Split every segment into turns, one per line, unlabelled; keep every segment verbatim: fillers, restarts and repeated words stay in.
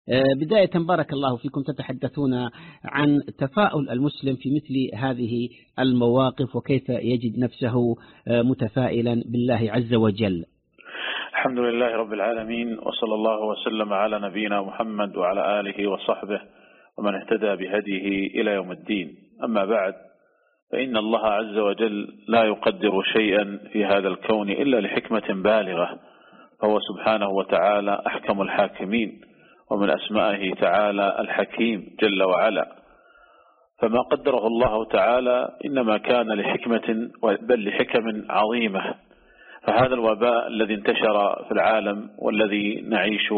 بداية بارك الله فيكم تتحدثون عن تفاؤل المسلم في مثل هذه المواقف وكيف يجد نفسه متفائلا بالله عز وجل.
الحمد لله رب العالمين، وصلى الله وسلم على نبينا محمد وعلى آله وصحبه ومن اهتدى بهديه إلى يوم الدين. أما بعد، فإن الله عز وجل لا يقدر شيئا في هذا الكون إلا لحكمة بالغة، فهو سبحانه وتعالى أحكم الحاكمين، ومن أسمائه تعالى الحكيم جل وعلا. فما قدره الله تعالى إنما كان لحكمة، بل لحكم عظيمة. فهذا الوباء الذي انتشر في العالم والذي نعيش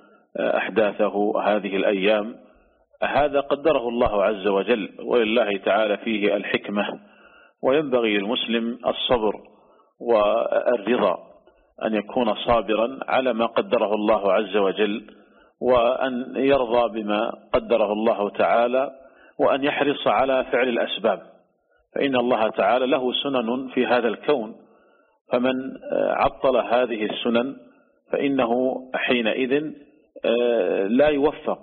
أحداثه هذه الأيام، هذا قدره الله عز وجل، ولله تعالى فيه الحكمة. وينبغي للمسلم الصبر والرضا، أن يكون صابرا على ما قدره الله عز وجل، وأن يرضى بما قدره الله تعالى، وأن يحرص على فعل الأسباب، فإن الله تعالى له سنن في هذا الكون، فمن عطل هذه السنن فإنه حينئذ لا يوفق.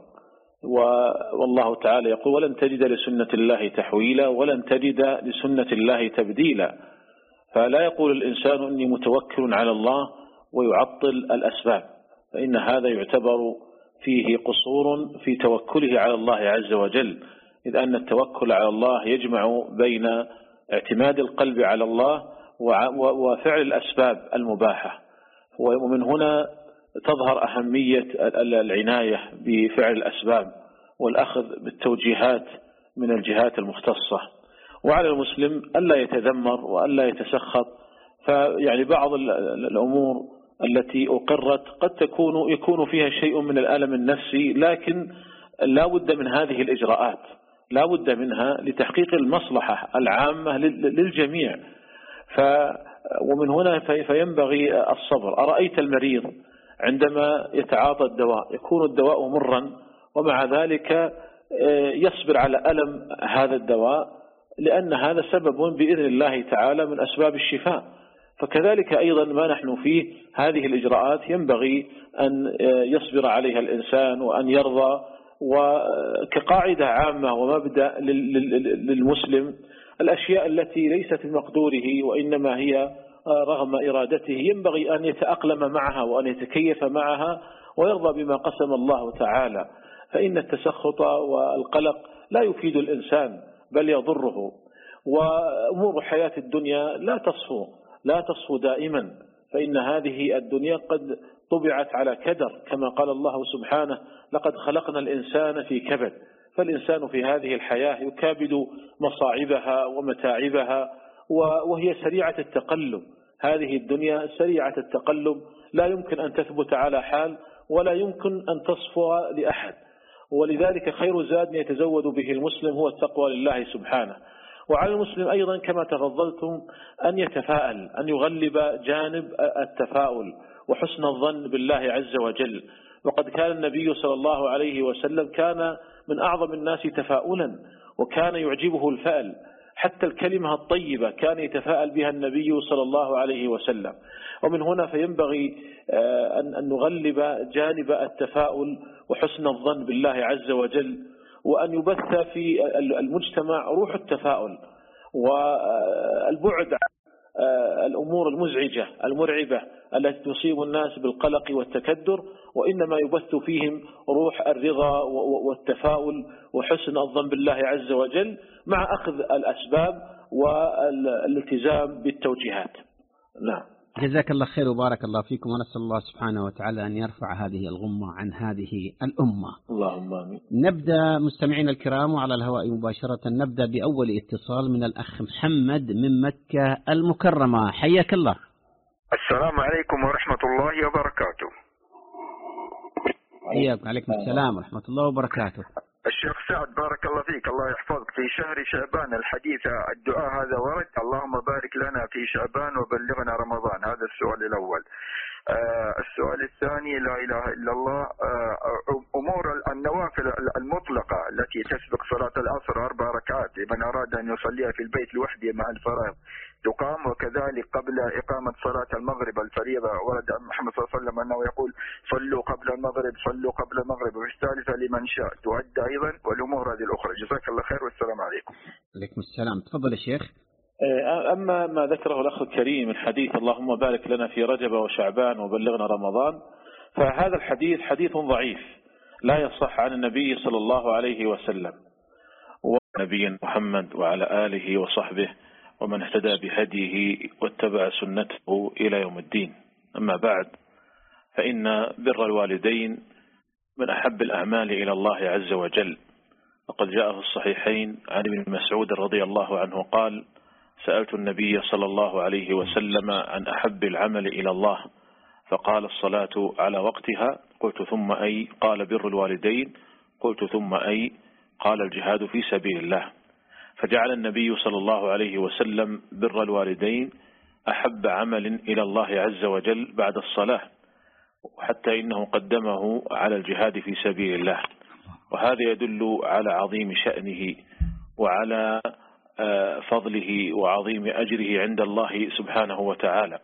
والله تعالى يقول: ولن تجد لسنة الله تحويلا ولن تجد لسنة الله تبديلا. فلا يقول الإنسان إني متوكل على الله ويعطل الأسباب، فإن هذا يعتبر فيه قصور في توكله على الله عز وجل، إذ أن التوكل على الله يجمع بين اعتماد القلب على الله وفعل الأسباب المباحة. ومن هنا تظهر أهمية العناية بفعل الأسباب والأخذ بالتوجيهات من الجهات المختصة. وعلى المسلم ألا يتذمر وألا يتسخط، فيعني بعض الأمور التي أقرت قد تكون يكون فيها شيء من الألم النفسي، لكن لا بد من هذه الإجراءات، لا بد منها لتحقيق المصلحة العامة للجميع. ف ومن هنا فينبغي الصبر. أرأيت المريض عندما يتعاطى الدواء، يكون الدواء مرا، ومع ذلك يصبر على ألم هذا الدواء، لأن هذا سبب بإذن الله تعالى من أسباب الشفاء. فكذلك أيضا ما نحن فيه، هذه الإجراءات ينبغي أن يصبر عليها الإنسان وأن يرضى. وكقاعدة عامة ومبدأ للمسلم، الأشياء التي ليست في مقدوره وإنما هي رغم إرادته ينبغي أن يتأقلم معها وأن يتكيف معها ويرضى بما قسم الله تعالى، فإن التسخط والقلق لا يفيد الإنسان بل يضره. وأمور حياة الدنيا لا تصفو لا تصفو دائما، فإن هذه الدنيا قد طبعت على كدر، كما قال الله سبحانه: لقد خلقنا الإنسان في كبد. فالإنسان في هذه الحياة يكابد مصاعبها ومتاعبها، وهي سريعة التقلب. هذه الدنيا سريعة التقلب، لا يمكن أن تثبت على حال ولا يمكن أن تصفو لأحد. ولذلك خير زاد يتزود به المسلم هو التقوى لله سبحانه. وعلى المسلم أيضا كما تفضلتم أن يتفاءل، أن يغلب جانب التفاؤل وحسن الظن بالله عز وجل. وقد كان النبي صلى الله عليه وسلم كان من أعظم الناس تفاؤلا، وكان يعجبه الفأل، حتى الكلمة الطيبة كان يتفاءل بها النبي صلى الله عليه وسلم. ومن هنا فينبغي أن نغلب جانب التفاؤل وحسن الظن بالله عز وجل، وأن يبث في المجتمع روح التفاؤل والبعد عن الأمور المزعجة المرعبة التي تصيب الناس بالقلق والتكدر، وإنما يبث فيهم روح الرضا والتفاؤل وحسن الظن بالله عز وجل، مع أخذ الأسباب والالتزام بالتوجيهات. نعم.
جزاك الله خير وبارك الله فيكم، ونسأل الله سبحانه وتعالى أن يرفع هذه الغمة عن هذه الأمة.
اللهم آمين.
نبدأ مستمعين الكرام وعلى الهواء مباشرة، نبدأ بأول اتصال من الأخ محمد من مكة المكرمة. حياك الله.
السلام عليكم ورحمة الله وبركاته.
حياكم. عليكم السلام ورحمة الله وبركاته.
الشيخ سعد بارك الله فيك، الله يحفظك. في شهر شعبان الحديث الدعاء هذا ورد، اللهم بارك لنا في شعبان وبلغنا رمضان. هذا السؤال الأول. آه السؤال الثاني: لا إله إلا الله، آه أمور النوافل المطلقة التي تسبق صلاة العصر أربع ركعات لمن أراد أن يصليها في البيت لوحده مع الفرائض، تقام، وكذلك قبل إقامة صلاة المغرب الفريضة ورد عن محمد صلى الله عليه وسلم أنه يقول صلوا قبل المغرب صلوا قبل المغرب، وفي الثالثة لمن شاء تؤدى أيضا، والأمور هذه الأخرى. جزاك الله خير والسلام عليكم.
عليكم السلام. تفضل يا شيخ.
أما ما ذكره الأخ الكريم من حديث اللهم بارك لنا في رجب وشعبان وبلغنا رمضان، فهذا الحديث حديث ضعيف لا يصح عن النبي صلى الله عليه وسلم ونبي محمد وعلى آله وصحبه ومن اهتدى بهديه واتبع سنته إلى يوم الدين. أما بعد، فإن بر الوالدين من أحب الأعمال إلى الله عز وجل، وقد جاء في الصحيحين عن ابن مسعود رضي الله عنه قال: سألت النبي صلى الله عليه وسلم عن أحب العمل إلى الله، فقال: الصلاة على وقتها. قلت: ثم أي؟ قال: بر الوالدين. قلت: ثم أي؟ قال: الجهاد في سبيل الله. فجعل النبي صلى الله عليه وسلم بر الوالدين أحب عمل إلى الله عز وجل بعد الصلاة، حتى إنه قدمه على الجهاد في سبيل الله، وهذا يدل على عظيم شأنه وعلى فضله وعظيم أجره عند الله سبحانه وتعالى.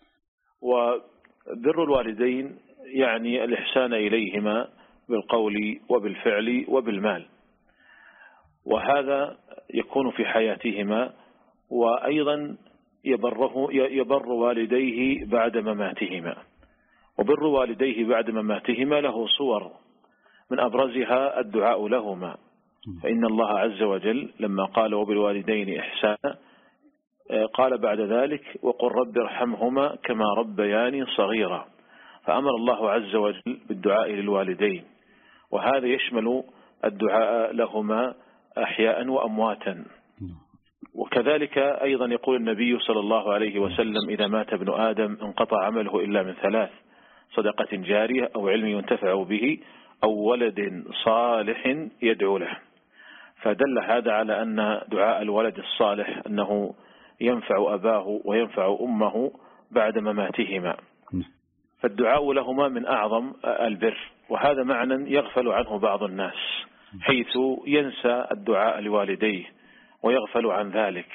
وبر الوالدين يعني الإحسان إليهما بالقول وبالفعل وبالمال، وهذا يكون في حياتهما، وأيضا يبره يبر والديه بعد مماتهما. وبر والديه بعد مماتهما له صور، من أبرزها الدعاء لهما، فإن الله عز وجل لما قال وبالوالدين إحسانا قال بعد ذلك: وقل رب ارحمهما كما ربياني صغيرا. فأمر الله عز وجل بالدعاء للوالدين، وهذا يشمل الدعاء لهما أحياء وأمواتا. وكذلك أيضا يقول النبي صلى الله عليه وسلم: إذا مات ابن آدم انقطع عمله إلا من ثلاث: صدقة جارية أو علم ينتفع به أو ولد صالح يدعو له. فدل هذا على أن دعاء الولد الصالح أنه ينفع أباه وينفع أمه بعد مماتهما، فالدعاء لهما من أعظم البر، وهذا معنى يغفل عنه بعض الناس، حيث ينسى الدعاء لوالديه ويغفل عن ذلك.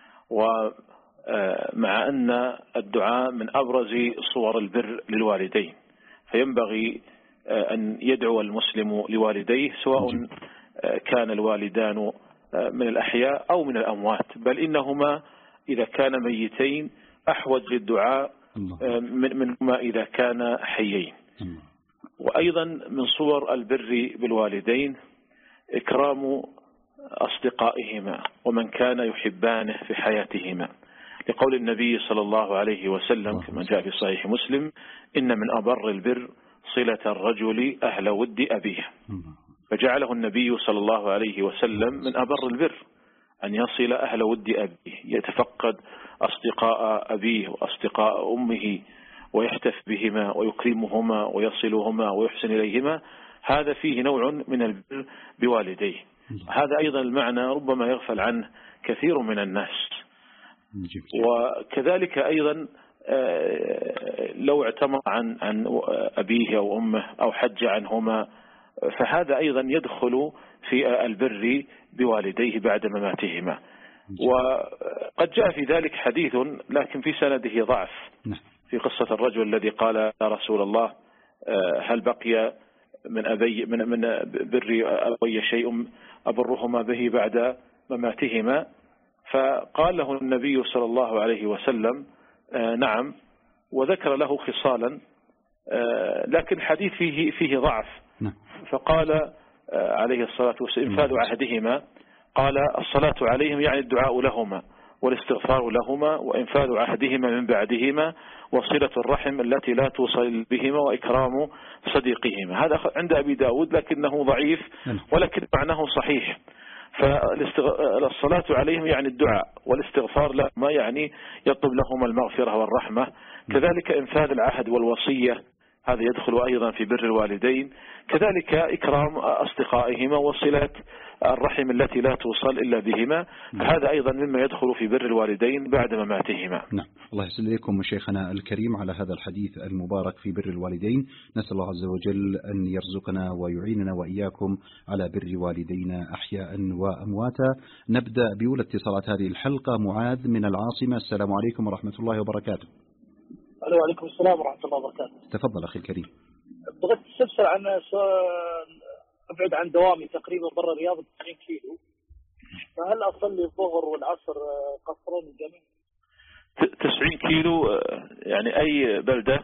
ومع أن الدعاء من أبرز صور البر للوالدين، فينبغي أن يدعو المسلم لوالديه سواء كان الوالدان من الأحياء أو من الأموات، بل إنهما إذا كان ميتين أحوج للدعاء منهما إذا كان حيين. وأيضا من صور البر بالوالدين إكرام أصدقائهما ومن كان يحبانه في حياتهما، لقول النبي صلى الله عليه وسلم كما جاء في صحيح مسلم: إن من أبر البر صلة الرجل أهل ود أبيه. فجعله النبي صلى الله عليه وسلم من أبر البر أن يصل أهل ود أبيه، يتفقد أصدقاء أبيه وأصدقاء أمه ويحتف بهما ويكرمهما ويصلهما ويحسن إليهما. هذا فيه نوع من البر بوالديه. هذا أيضا المعنى ربما يغفل عنه كثير من الناس. وكذلك أيضا لو اعتمر عن عن أبيه أو أمه أو حج عنهما، فهذا أيضا يدخل في البر بوالديه بعد مماتهما. وقد جاء في ذلك حديث لكن في سنده ضعف، في قصة الرجل الذي قال: يا رسول الله، هل بقي من أبي من من بر أبي شيء أبرهما به بعد مماتهما؟ فقال له النبي صلى الله عليه وسلم: نعم، وذكر له خصالا، لكن الحديث فيه فيه ضعف. فقال عليه الصلاة والسلام: إنفاذ عهدهما. قال: الصلاة عليهم يعني الدعاء لهما والاستغفار لهما وإنفاذ عهدهما من بعدهما وصلة الرحم التي لا توصل بهما وإكرام صديقهما. هذا عند أبي داود لكنه ضعيف، ولكن معناه صحيح. فالصلاة عليهم يعني الدعاء، والاستغفار لهما يعني يطلب لهما المغفرة والرحمة. كذلك إنفاذ العهد والوصية هذا يدخل أيضا في بر الوالدين، كذلك إكرام أصدقائهما وصلة الرحم التي لا توصل إلا بهما، فهذا أيضا مما يدخل في بر الوالدين بعد مماتهما.
نعم. الله يسلم إليكم شيخنا الكريم على هذا الحديث المبارك في بر الوالدين. نسأل الله عز وجل أن يرزقنا ويعيننا وإياكم على بر والدينا أحياء وأمواتا. نبدأ بأولى اتصالات هذه الحلقة. معاذ من العاصمة، السلام عليكم ورحمة الله وبركاته.
وعليكم السلام ورحمة الله وبركاته.
تفضل أخي الكريم.
بغيت استفسر عن سؤال. أبعد عن دوامي تقريبا برا الرياض تسعين كيلو، فهل أصلي الظهر والعصر قصرا الجميع؟
تسعين كيلو يعني أي بلدة؟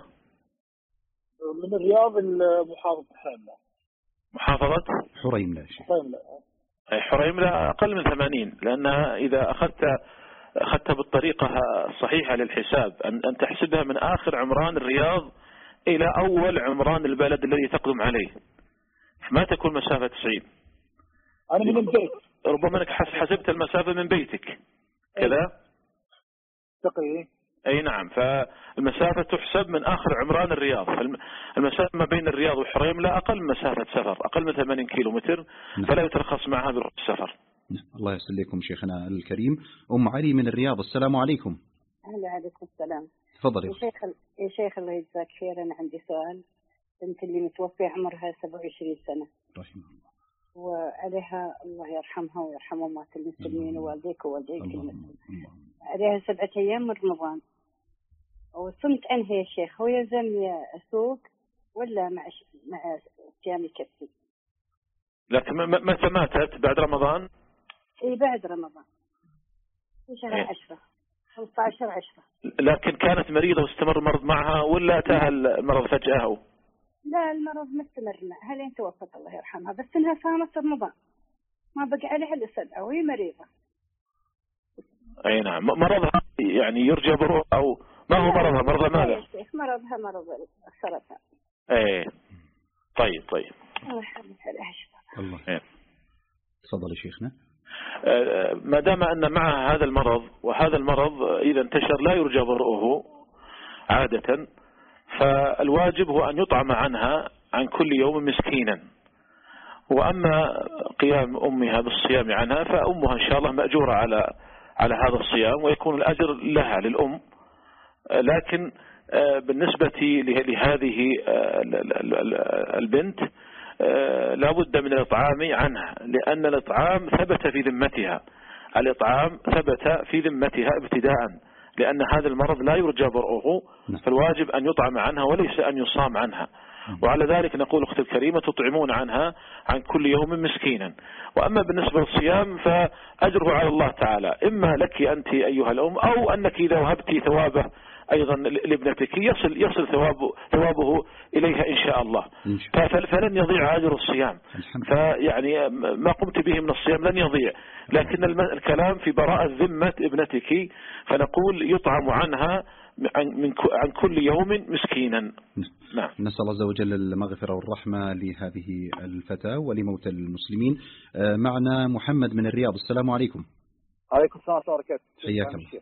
من الرياض المحافظة حريملة.
محافظة
حريملة.
حريملة
أي حريملة أقل من ثمانين، لأنها إذا أخذت أخذتها بالطريقة الصحيحة للحساب أن أن تحسبها من آخر عمران الرياض إلى أول عمران البلد الذي تقدم عليه، ما تكون مسافة تسعين.
أنا من البيت.
ربما أنك حسبت المسافة من بيتك كذا؟
تقريبا.
أي نعم، فالمسافة تحسب من آخر عمران الرياض. المسافة ما بين الرياض وحريملة أقل من مسافة سفر، أقل من ثمانين كيلو متر، فلا يترخص معها بالسفر.
الله يسلمكم شيخنا الكريم. أم علي من الرياض، السلام عليكم.
أهلا، عليكم السلام.
تفضل يا
شيخ. يا شيخ الله يجزاك خير، أنا عندي سؤال. بنت اللي متوفية عمرها سبعة وعشرين سنة
رحمه الله،
وعليها الله يرحمها ويرحم أموات المسلمين ووالديك ووالديك المسلمين. عليها سبعة أيام من رمضان، وصمت عنها يا شيخ، هو يلزمني أسوق ولا مع مع صيام يكفي؟
لكن متى ماتت؟ بعد رمضان؟
إيه بعد رمضان في شهر
إيه؟
عشرة خمسة عشر عشرة.
لكن كانت مريضة واستمر المرض معها ولا أتاها المرض فجأة؟ أو
لا، المرض مستمر معها لين توفت الله يرحمها، بس إنها صامت رمضان ما بقى عليها إلا سبعة وهي مريضة.
أي نعم. مرضها يعني يرجى بروح أو ما هو مرضها؟ مرضها ماذا؟
مرضها مرض السرطان.
ايه طيب طيب.
الله يحفظك عليها شفاء.
الله.
إيه.
تفضل يا شيخنا.
ما دام أن معها هذا المرض، وهذا المرض إذا انتشر لا يرجى برؤه عادة، فالواجب هو أن يطعم عنها عن كل يوم مسكينا. وأما قيام أمها بالصيام عنها فأمها إن شاء الله مأجورة على على هذا الصيام، ويكون الأجر لها للأم. لكن بالنسبة لهذه البنت لا بد من الإطعام عنها، لأن الإطعام ثبت في ذمتها، الإطعام ثبت في ذمتها ابتداء، لأن هذا المرض لا يرجى برؤه، فالواجب أن يطعم عنها وليس أن يصام عنها. وعلى ذلك نقول أختي الكريمة تطعمون عنها عن كل يوم مسكينا. وأما بالنسبة للصيام فأجره على الله تعالى، إما لك أنت أيها الأم، أو أنك إذا وهبت ثوابه أيضا لابنتك يصل يصل ثوابه, ثوابه إليها إن شاء الله، فلن يضيع أجر الصيام. فيعني ما قمت به من الصيام لن يضيع، لكن الكلام في براءة ذمة ابنتك، فنقول يطعم عنها عن, عن كل يوم مسكينا.
نعم. نسأل الله عز وجل المغفرة والرحمة لهذه الفتاة ولموتى المسلمين. معنا محمد من الرياض، السلام عليكم.
عليكم السلام ورحمة الله وبركاته.
حياك الله.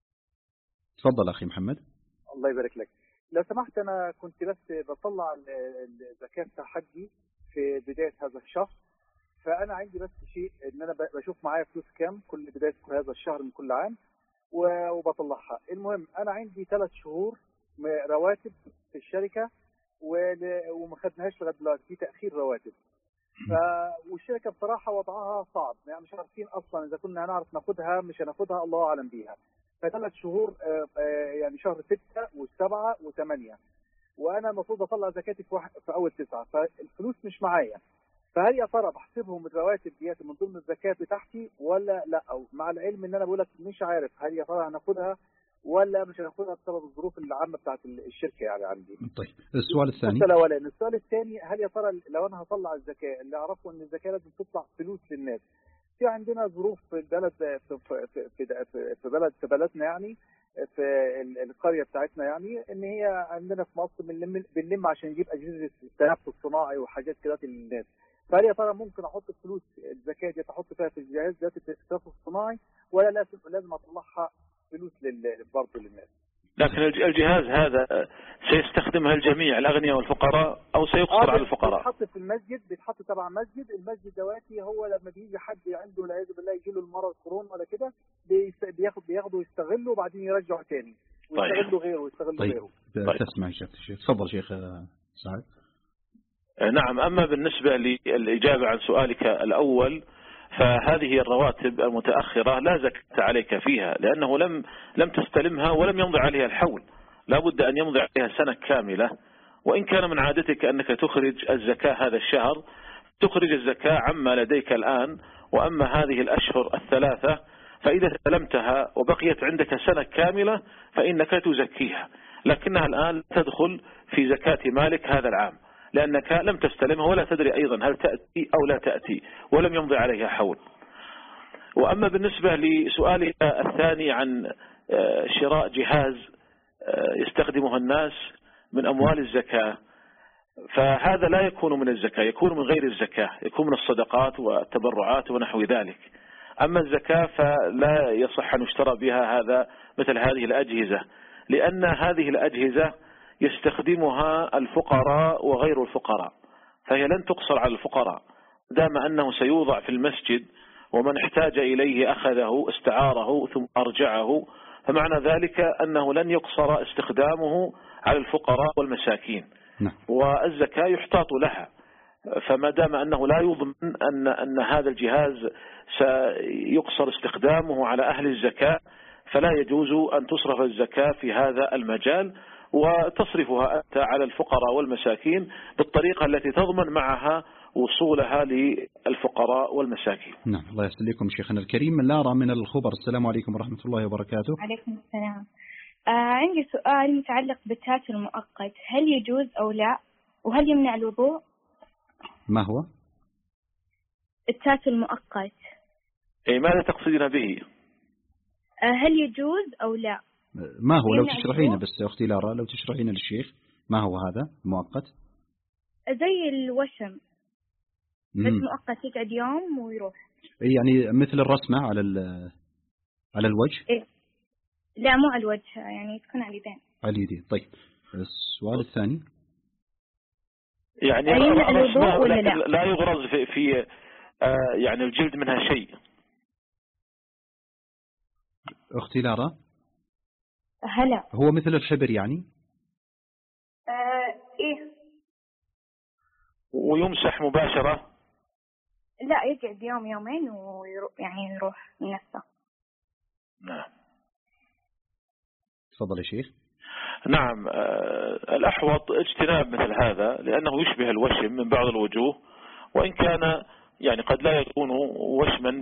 تفضل أخي محمد.
الله يبارك لك. لو سمحت، أنا كنت بس بطلع الزكاة حقي في بداية هذا الشهر، فأنا عندي بس شيء إن أنا بشوف معايا فلوس كام كل بداية هذا الشهر من كل عام وبطلعها. المهم أنا عندي ثلاث شهور رواتب في الشركة وما خدناهاش لغاية دلوقتي، في تأخير رواتب. ف والشركة بصراحة وضعها صعب، يعني مش عارفين أصلا إذا كنا هنعرف ناخدها مش هناخدها، الله أعلم بيها. فثلاث شهور يعني شهر ستة والسبعة وثمانية، وأنا المفروض أطلع زكاتي في, في أول تسعة، فالفلوس مش معايا. فهل يا ترى بحسبهم الرواتب ديت من ضمن الزكاة بتاعتي ولا لا؟ أو مع العلم إن أنا بقول لك مش عارف هل يا ترى هناخدها ولا مش هناخدها بسبب الظروف العامة بتاعت الشركة يعني عندي.
طيب السؤال الثاني.
الأولاني. السؤال الثاني، هل يا ترى لو أنا هطلع الزكاة، اللي أعرفه إن الزكاة لازم تطلع فلوس للناس. في عندنا ظروف في البلد في في في, في بلد في بلدنا يعني في القرية بتاعتنا، يعني إن هي عندنا في مصر بنلم بنلم عشان نجيب أجهزة التنفس الصناعي وحاجات كده للناس. فهل يا ترى ممكن أحط فلوس الزكاة دي أحط فيها في الجهاز ذات التنفس الصناعي، ولا لازم لازم أطلعها فلوس برضه للناس؟
لكن الجهاز هذا سيستخدمها الجميع الأغنياء والفقراء أو سيقصر
آه
على الفقراء؟
بيتحط في المسجد، بيتحط تبع مسجد. المسجد دواتي هو لما بيجي حد عنده والعياذ بالله يجي له المرض كورونا ولا كده بياخد بياخده ويستغله وبعدين يرجعه تاني ويستغله غيره ويستغله
طيب.
غيره.
طيب تسمع يا شيخ. تفضل شيخ سعد.
نعم. أما بالنسبة للإجابة عن سؤالك الأول، فهذه الرواتب المتأخرة لا زكاة عليك فيها، لأنه لم لم تستلمها ولم يمضي عليها الحول، لا بد أن يمضي عليها سنة كاملة. وإن كان من عادتك أنك تخرج الزكاة هذا الشهر، تخرج الزكاة عما لديك الآن. وأما هذه الأشهر الثلاثة فإذا استلمتها وبقيت عندك سنة كاملة فإنك تزكيها، لكنها الآن تدخل في زكاة مالك هذا العام، لأنك لم تستلمها ولا تدري أيضا هل تأتي أو لا تأتي ولم يمضي عليها حول. وأما بالنسبة لسؤالك الثاني عن شراء جهاز يستخدمه الناس من أموال الزكاة، فهذا لا يكون من الزكاة، يكون من غير الزكاة، يكون من الصدقات والتبرعات ونحو ذلك. أما الزكاة فلا يصح أن يشترى بها هذا مثل هذه الأجهزة، لأن هذه الأجهزة يستخدمها الفقراء وغير الفقراء، فهي لن تقصر على الفقراء دام أنه سيوضع في المسجد ومن احتاج إليه أخذه استعاره ثم أرجعه، فمعنى ذلك أنه لن يقصر استخدامه على الفقراء والمساكين.
نعم.
والزكاة يحتاط لها، فما دام أنه لا يضمن أن أن هذا الجهاز سيقصر استخدامه على أهل الزكاة، فلا يجوز أن تصرف الزكاة في هذا المجال، وتصرفها أنت على الفقراء والمساكين بالطريقة التي تضمن معها وصولها للفقراء والمساكين.
نعم. الله يسلمكم شيخنا الكريم. من لارا من الخبر. السلام عليكم ورحمة الله وبركاته.
عليكم السلام. آه عندي سؤال متعلق بالتات المؤقت، هل يجوز أو لا؟ وهل يمنع الوضوء؟
ما هو
التات المؤقت؟
إيه ماذا تقصدين به؟
آه هل يجوز أو لا؟
ما هو لو تشرحينا بس أختي لارا، لو تشرحينا للشيخ ما هو هذا مؤقت؟
زي الوشم بس مؤقت، يقعد يوم ويروح.
يعني مثل الرسمة على على الوجه؟
إيه؟ لا مو على الوجه، يعني تكون على اليدين. على
اليدين. طيب السؤال الثاني
يعني الرسمة ولا لا؟ لا يغرز في, في آه يعني الجلد منها شيء.
أختي لارا
هلا،
هو مثل الحبر يعني؟
آه إيه.
ويمسح مباشرة؟
لا يقعد يوم يومين ويروح، يعني يروح من نفسه.
نعم.
تفضل يا شيخ.
نعم. الأحوط اجتناب مثل هذا، لأنه يشبه الوشم من بعض الوجوه، وإن كان يعني قد لا يكون وشما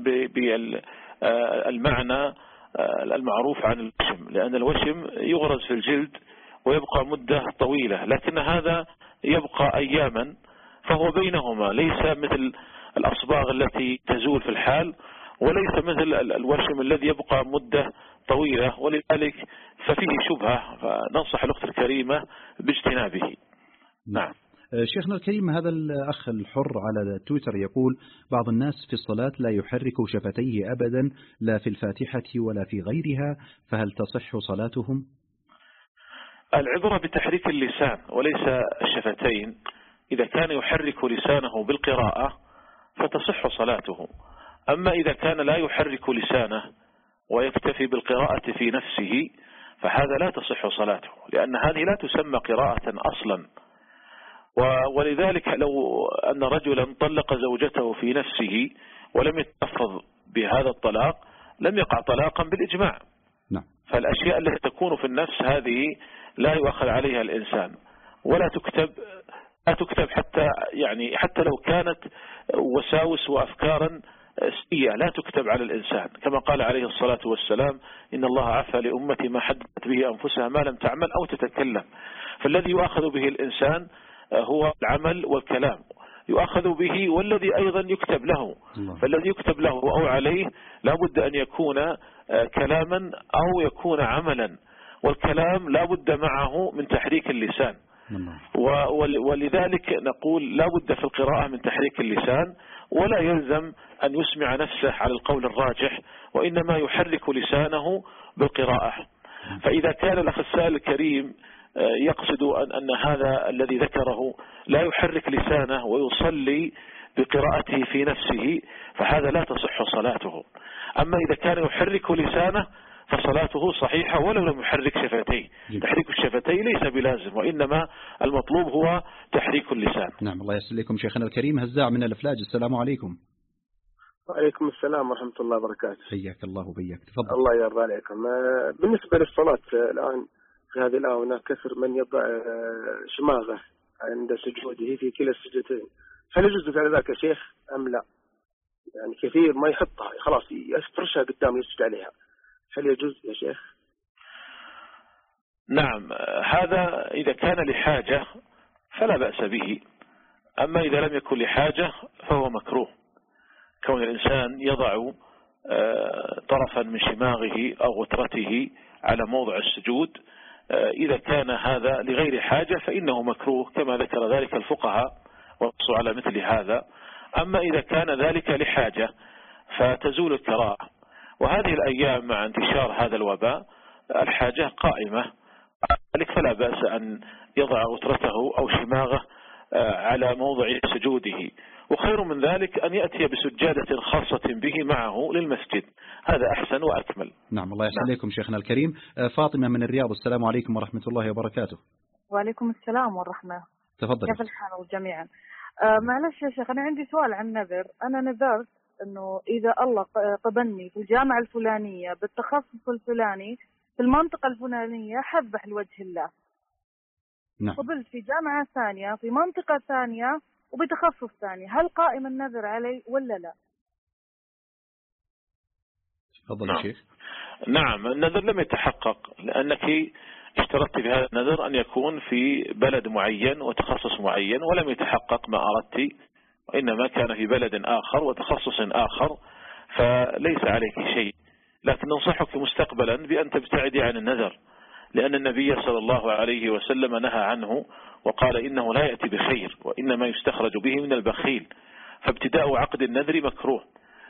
بالمعنى المعروف عن الوشم، لأن الوشم يغرز في الجلد ويبقى مدة طويلة، لكن هذا يبقى أياما، فهو بينهما، ليس مثل الأصباغ التي تزول في الحال، وليس مثل الوشم الذي يبقى مدة طويلة، ولذلك ففيه شبهة، فننصح الأخت الكريمة باجتنابه. نعم.
شيخنا الكريم، هذا الأخ الحر على تويتر يقول: بعض الناس في الصلاة لا يحرك شفتيه أبدا، لا في الفاتحة ولا في غيرها، فهل تصح صلاتهم؟
العبرة بتحريك اللسان وليس الشفتين. إذا كان يحرك لسانه بالقراءة فتصح صلاته، أما إذا كان لا يحرك لسانه ويكتفي بالقراءة في نفسه فهذا لا تصح صلاته، لأن هذه لا تسمى قراءة أصلا. ولذلك لو أن رجلا طلق زوجته في نفسه ولم يتلفظ بهذا الطلاق لم يقع طلاقا بالإجماع.
نعم.
فالأشياء التي تكون في النفس هذه لا يؤخذ عليها الإنسان، ولا تكتب لا تكتب حتى يعني حتى لو كانت وساوس وأفكارا سيئة لا تكتب على الإنسان، كما قال عليه الصلاة والسلام: إن الله عفى لأمتي ما حدثت به أنفسها ما لم تعمل أو تتكلم. فالذي يؤخذ به الإنسان هو العمل والكلام، يؤخذ به والذي أيضا يكتب له. فالذي يكتب له أو عليه لا بد أن يكون كلاما أو يكون عملا، والكلام لا بد معه من تحريك اللسان، ولذلك نقول لا بد في القراءة من تحريك اللسان، ولا يلزم أن يسمع نفسه على القول الراجح، وإنما يحرك لسانه بالقراءة. فإذا كان الأخ السائل الكريم يقصد أن, أن هذا الذي ذكره لا يحرك لسانه ويصلي بقراءته في نفسه فهذا لا تصح صلاته. أما إذا كان يحرك لسانه فصلاته صحيحة ولو لم يحرك شفتيه. تحريك الشفتين ليس بلازم، وإنما المطلوب هو تحريك اللسان.
نعم. الله يسلم لكم شيخنا الكريم. هزاع من الأفلاج، السلام عليكم.
وعليكم السلام ورحمة الله وبركاته.
حياك الله وبياك، تفضل.
الله يرضى عليكم. بالنسبة للصلاة الآن في هذه الآونة كثر من يضع شماغه عند سجوده في كلا السجدتين، هل يجوز فعل ذلك يا شيخ أم لا؟ يعني كثير ما يحطها، خلاص يفرشها قدام يسجد عليها، هل يجوز يا شيخ؟
نعم، هذا إذا كان لحاجة فلا بأس به، أما إذا لم يكن لحاجة فهو مكروه. كون الإنسان يضع طرفا من شماغه أو غترته على موضع السجود إذا كان هذا لغير حاجة فإنه مكروه كما ذكر ذلك الفقهاء ونصوا على مثل هذا. أما إذا كان ذلك لحاجة فتزول الكراهة، وهذه الأيام مع انتشار هذا الوباء الحاجة قائمة، ذلك فلا بأس أن يضع غترته أو شماغه على موضع سجوده، وخير من ذلك أن يأتي بسجادة خاصة به معه للمسجد، هذا أحسن وأكمل.
نعم. الله يسلم لكم شيخنا الكريم. فاطمة من الرياض، السلام عليكم ورحمة الله وبركاته.
وعليكم السلام والرحمة.
تفضل.
كيف الحال جميعا؟ آه معلش يا شيخ، أنا عندي سؤال عن نذر. أنا نذرت أنه إذا الله قبلني في الجامعة الفلانية بالتخصص الفلاني في المنطقة الفلانية حذبح لوجه الله.
نعم.
قبلت في جامعة ثانية في منطقة ثانية وبتخصص ثاني، هل قائم النذر علي ولا لا؟
تفضل يا شيخ.
نعم، النذر لم يتحقق لأنك اشترطت في هذا النذر أن يكون في بلد معين وتخصص معين، ولم يتحقق ما أردت، وإنما كان في بلد آخر وتخصص آخر، فليس عليك شيء. لكن ننصحك مستقبلا بأن تبتعدي عن النذر، لأن النبي صلى الله عليه وسلم نهى عنه وقال إنه لا يأتي بخير وإنما يستخرج به من البخيل، فابتداء عقد النذر مكروه.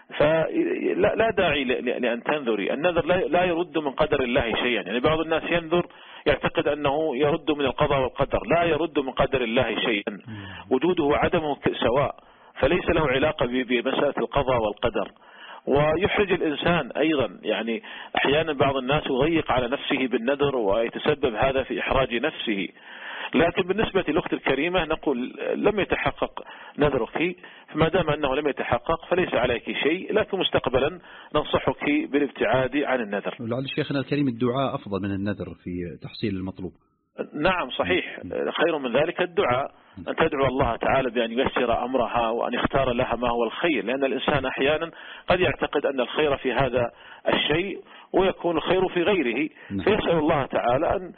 فلا لا داعي لأن تنذري. النذر لا يرد من قدر الله شيئا، يعني بعض الناس ينذر يعتقد أنه يرد من القضاء والقدر، لا يرد من قدر الله شيئا، وجوده وعدمه سواء، فليس له علاقة بمسألة القضاء والقدر. ويحرج الإنسان أيضا، يعني أحيانا بعض الناس يضيق على نفسه بالنذر ويتسبب هذا في إحراج نفسه. لكن بالنسبة للأخت الكريمة نقول لم يتحقق نذرك، فما دام أنه لم يتحقق فليس عليك شيء، لكن مستقبلا ننصحك بالابتعاد عن النذر.
لعل شيخنا الكريم الدعاء أفضل من النذر في تحصيل المطلوب.
نعم صحيح، خير من ذلك الدعاء، أن تدعو الله تعالى بأن ييسر أمرها وأن يختار لها ما هو الخير، لأن الإنسان أحيانا قد يعتقد أن الخير في هذا الشيء ويكون الخير في غيره، فيسأل الله تعالى أن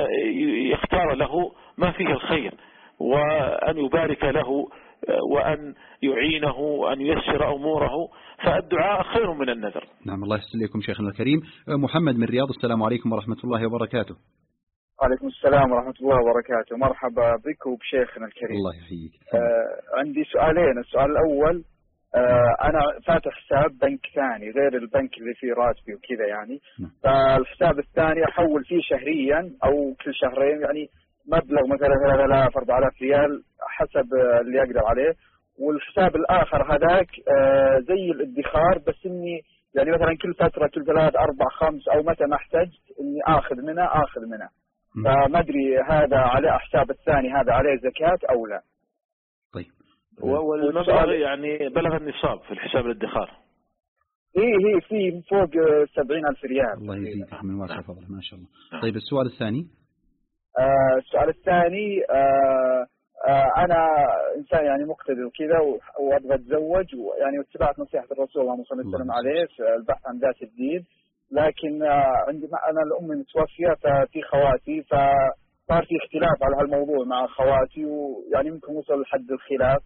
يختار له ما فيه الخير وأن يبارك له وأن يعينه وأن ييسر أموره، فالدعاء خير من النذر.
نعم. الله يسلم لكم شيخنا الكريم. محمد من الرياض، السلام عليكم ورحمة الله وبركاته.
وعليكم السلام ورحمة الله وبركاته. مرحبا بك وبشيخنا الكريم.
الله يحييك.
آه عندي سؤالين. السؤال الأول، آه أنا فاتح حساب بنك ثاني غير البنك اللي فيه راتبي وكذا يعني، فالحساب الثاني أحول فيه شهريا أو كل شهرين، يعني مبلغ مثلا ثلاثة آلاف أربعة آلاف ريال حسب اللي أقدر عليه، والحساب الآخر هذاك آه زي الادخار، بس إني يعني مثلا كل فترة كل ثلاث أربع خمس أو متى ما احتجت إني آخذ منها آخذ منها، فما أدري هذا على حساب الثاني هذا عليه زكاة أو لا.
طيب.
والمبلغ يعني بلغ النصاب في الحساب الادخار؟
إيه هي في فوق سبعين ألف ريال.
الله يزيدك من واسع فضله ما شاء الله. طيب السؤال الثاني.
آه السؤال الثاني، آه آه أنا إنسان يعني مقتدر وكذا وأبغى أتزوج، ويعني واتبعت نصيحة الرسول الله صلى الله عليه وسلم عليه في البحث عن ذات الدين، لكن عندي أنا الأم متوفية ففي خواتي، فصار في اختلاف على هالموضوع مع خواتي، ويعني ممكن وصل لحد الخلاف،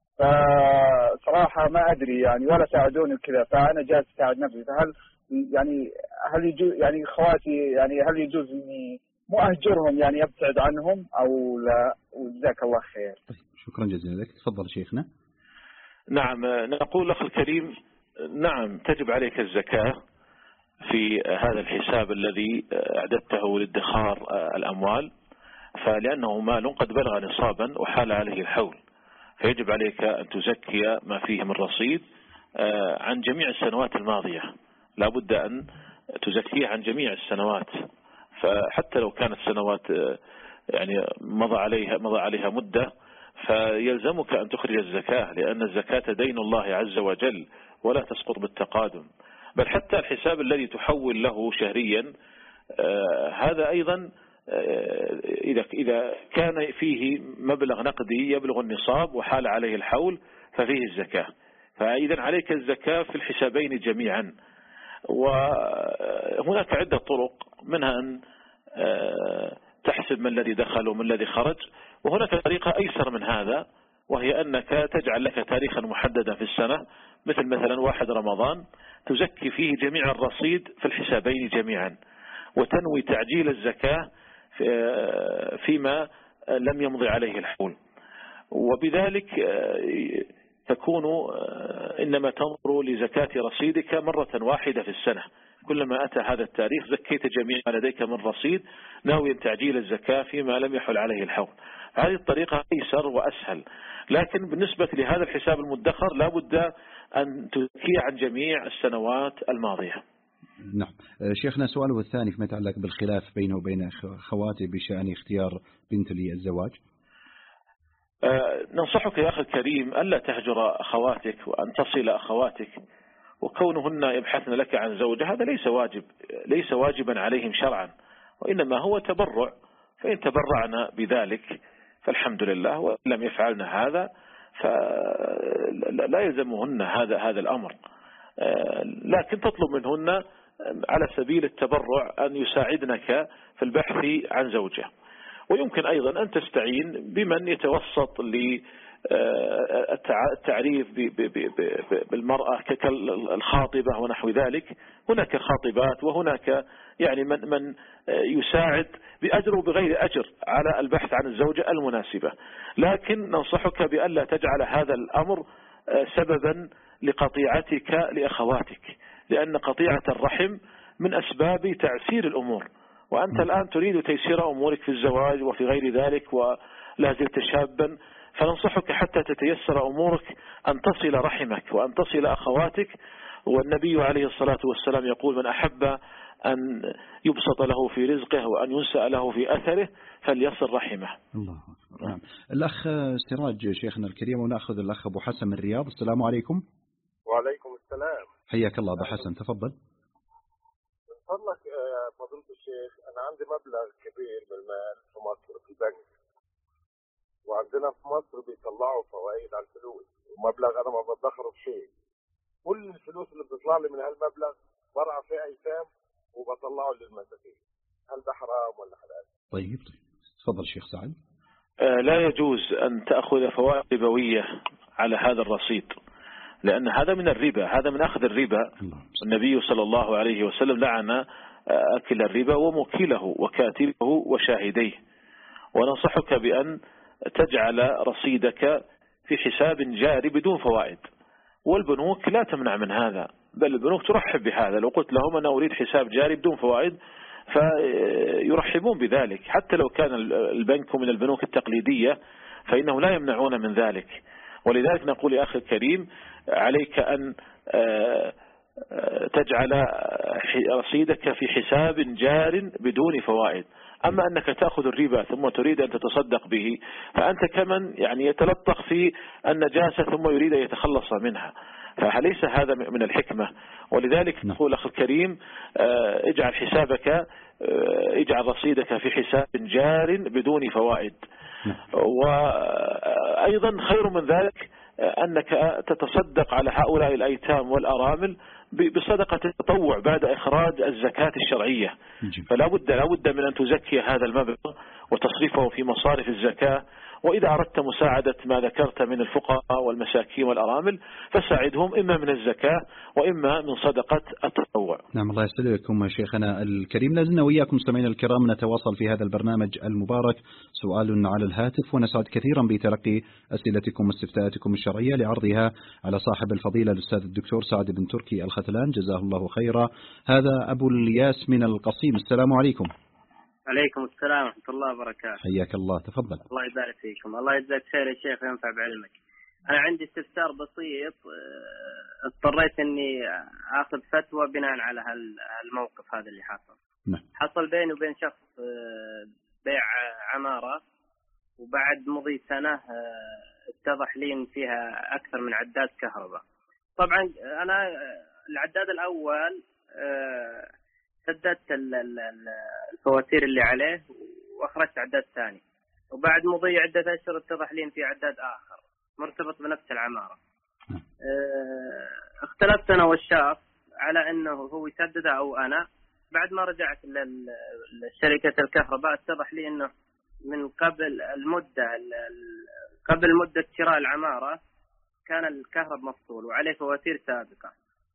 فصراحة ما أدري يعني ولا ساعدوني وكذا، فأنا جالس أساعد نفسي، فهل يعني هل يجوز يعني خواتي يعني هل يجوز إني مو أهجرهم يعني أبتعد عنهم أو لا؟ وجزاك الله خير.
طيب شكرا جزيلا لك. تفضل شيخنا.
نعم، نقول أخي الكريم نعم تجب عليك الزكاة في هذا الحساب الذي أعددته لادخار الأموال، فلأنه مال قد بلغ نصابا وحال عليه الحول، فيجب عليك أن تزكي ما فيه من رصيد عن جميع السنوات الماضية، لا بد أن تزكيه عن جميع السنوات. فحتى لو كانت سنوات يعني مضى عليها مضى عليها مدة، فيلزمك أن تخرج الزكاة، لأن الزكاة دين الله عز وجل ولا تسقط بالتقادم. بل حتى الحساب الذي تحول له شهريا هذا أيضا إذا إذا كان فيه مبلغ نقدي يبلغ النصاب وحال عليه الحول ففيه الزكاة. فإذا عليك الزكاة في الحسابين جميعا. وهناك عدة طرق، منها أن تحسب ما الذي دخل وما الذي خرج، وهناك طريقة أيسر من هذا، وهي أنك تجعل لك تاريخا محددا في السنة، مثل مثلا واحد رمضان تزكي فيه جميع الرصيد في الحسابين جميعا، وتنوي تعجيل الزكاة فيما لم يمضي عليه الحول، وبذلك تكون إنما تنظر لزكاة رصيدك مرة واحدة في السنة. كلما أتى هذا التاريخ زكيت جميع ما لديك من رصيد ناويا تعجيل الزكاة فيما لم يحل عليه الحول. هذه الطريقة أيسر وأسهل، لكن بالنسبة لهذا الحساب المدخر لا بد أن تزكي عن جميع السنوات الماضية.
نعم. شيخنا سؤاله الثاني فيما يتعلق بالخلاف بينه وبين خواته بشأن اختيار بنت للزواج.
أه ننصحك يا أخي الكريم ألا تهجر أخواتك وأن تصل أخواتك، وكونهن يبحثن لك عن زوجة هذا ليس واجب ليس واجبا عليهم شرعا، وإنما هو تبرع، فإن تبرعنا بذلك فالحمد لله، وإن لم يفعلن هذا فلا يلزمهن هذا هذا الأمر، لكن تطلب منهن على سبيل التبرع أن يساعدنك في البحث عن زوجة. ويمكن أيضا أن تستعين بمن يتوسط للتعريف بالمرأة كالخاطبة ونحو ذلك. هناك خاطبات وهناك يعني من من يساعد بأجر وبغير أجر على البحث عن الزوجة المناسبة، لكن ننصحك بألا تجعل هذا الأمر سببا لقطيعتك لأخواتك، لأن قطيعة الرحم من أسباب تعسير الأمور، وأنت الآن تريد تيسير أمورك في الزواج وفي غير ذلك ولا زلت شابا، فننصحك حتى تتيسر أمورك أن تصل رحمك وأن تصل أخواتك. والنبي عليه الصلاة والسلام يقول: من أحب أن يبسط له في رزقه وأن ينسأ له في أثره فليصل رحمه.
الله أكبر. نعم. الأخ سراج شيخنا الكريم، ونأخذ الأخ أبو حسن من الرياض. السلام عليكم.
وعليكم السلام.
حياك الله أبو حسن، تفضل.
من فضلك فضيلة الشيخ، أنا عندي مبلغ كبير بالمال في مصر في البنك، وعندنا في مصر بيطلعوا فوائد على الفلوس، ومبلغ أنا ما بدخره بشيء. كل الفلوس اللي بتطلع لي من هالمبلغ برع في أيتام وبطلعه للمساكين، هل ده حرام ولا حلال؟
طيب تفضل شيخ سعد.
آه لا يجوز أن تأخذ فوائد ربوية على هذا الرصيد، لأن هذا من الربا، هذا من أخذ الربا. النبي صلى الله عليه وسلم لعن أكل الربا وموكله وكاتبه وشاهديه. وننصحك بأن تجعل رصيدك في حساب جاري بدون فوائد، والبنوك لا تمنع من هذا، بل البنوك ترحب بهذا. لو قلت لهم أنا أريد حساب جاري بدون فوائد فيرحبون بذلك، حتى لو كان البنك من البنوك التقليدية فإنه لا يمنعون من ذلك. ولذلك نقول يا أخي الكريم عليك أن تجعل رصيدك في حساب جار بدون فوائد. أما أنك تأخذ الربا ثم تريد أن تتصدق به فأنت كمن يعني يتلطخ في النجاسة ثم يريد أن يتخلص منها، فليس هذا من الحكمة. ولذلك نقول أخي الكريم اجعل حسابك اجعل رصيدك في حساب جار بدون فوائد. وأيضا خير من ذلك أنك تتصدق على هؤلاء الأيتام والأرامل بصدقة التطوع بعد إخراج الزكاة الشرعية. فلا بد لا بد من أن تزكي هذا المبلغ وتصرفه في مصارف الزكاة. وإذا أردت مساعدة ما ذكرت من الفقراء والمساكين والأرامل فساعدهم إما من الزكاة وإما من صدقة التطوع.
نعم الله يسلمكم شيخنا الكريم. لازلنا وإياكم مستمعينا الكرام نتواصل في هذا البرنامج المبارك، سؤال على الهاتف، ونسعد كثيرا بتلقي أسئلتكم واستفتاءاتكم الشرعية لعرضها على صاحب الفضيلة الأستاذ الدكتور سعد بن تركي الختلان جزاه الله خيرا. هذا أبو الياس من القصيم. السلام عليكم.
عليكم السلام ورحمة الله وبركاته.
حياك الله، تفضل.
الله يبارك فيكم، الله يجزاك خير يا شيخ وينفع بعلمك. أنا عندي استفسار بسيط، اضطريت إني آخذ فتوى بناء على هالموقف هذا اللي حصل.
نعم.
حصل بيني وبين شخص بيع عمارة، وبعد مضي سنة اتضح لي إن فيها أكثر من عداد كهرباء. طبعا أنا العداد الأول سددت الفواتير اللي عليه وأخرجت عداد ثاني، وبعد مضي عدة أشهر اتضح لي إن في عداد آخر مرتبط بنفس العمارة. اختلفت أنا والشخص على أنه هو يسددها أو أنا. بعد ما رجعت لشركة الكهرباء اتضح لي أنه من قبل المدة قبل مدة شراء العمارة كان الكهرب مفصول وعليه فواتير سابقة.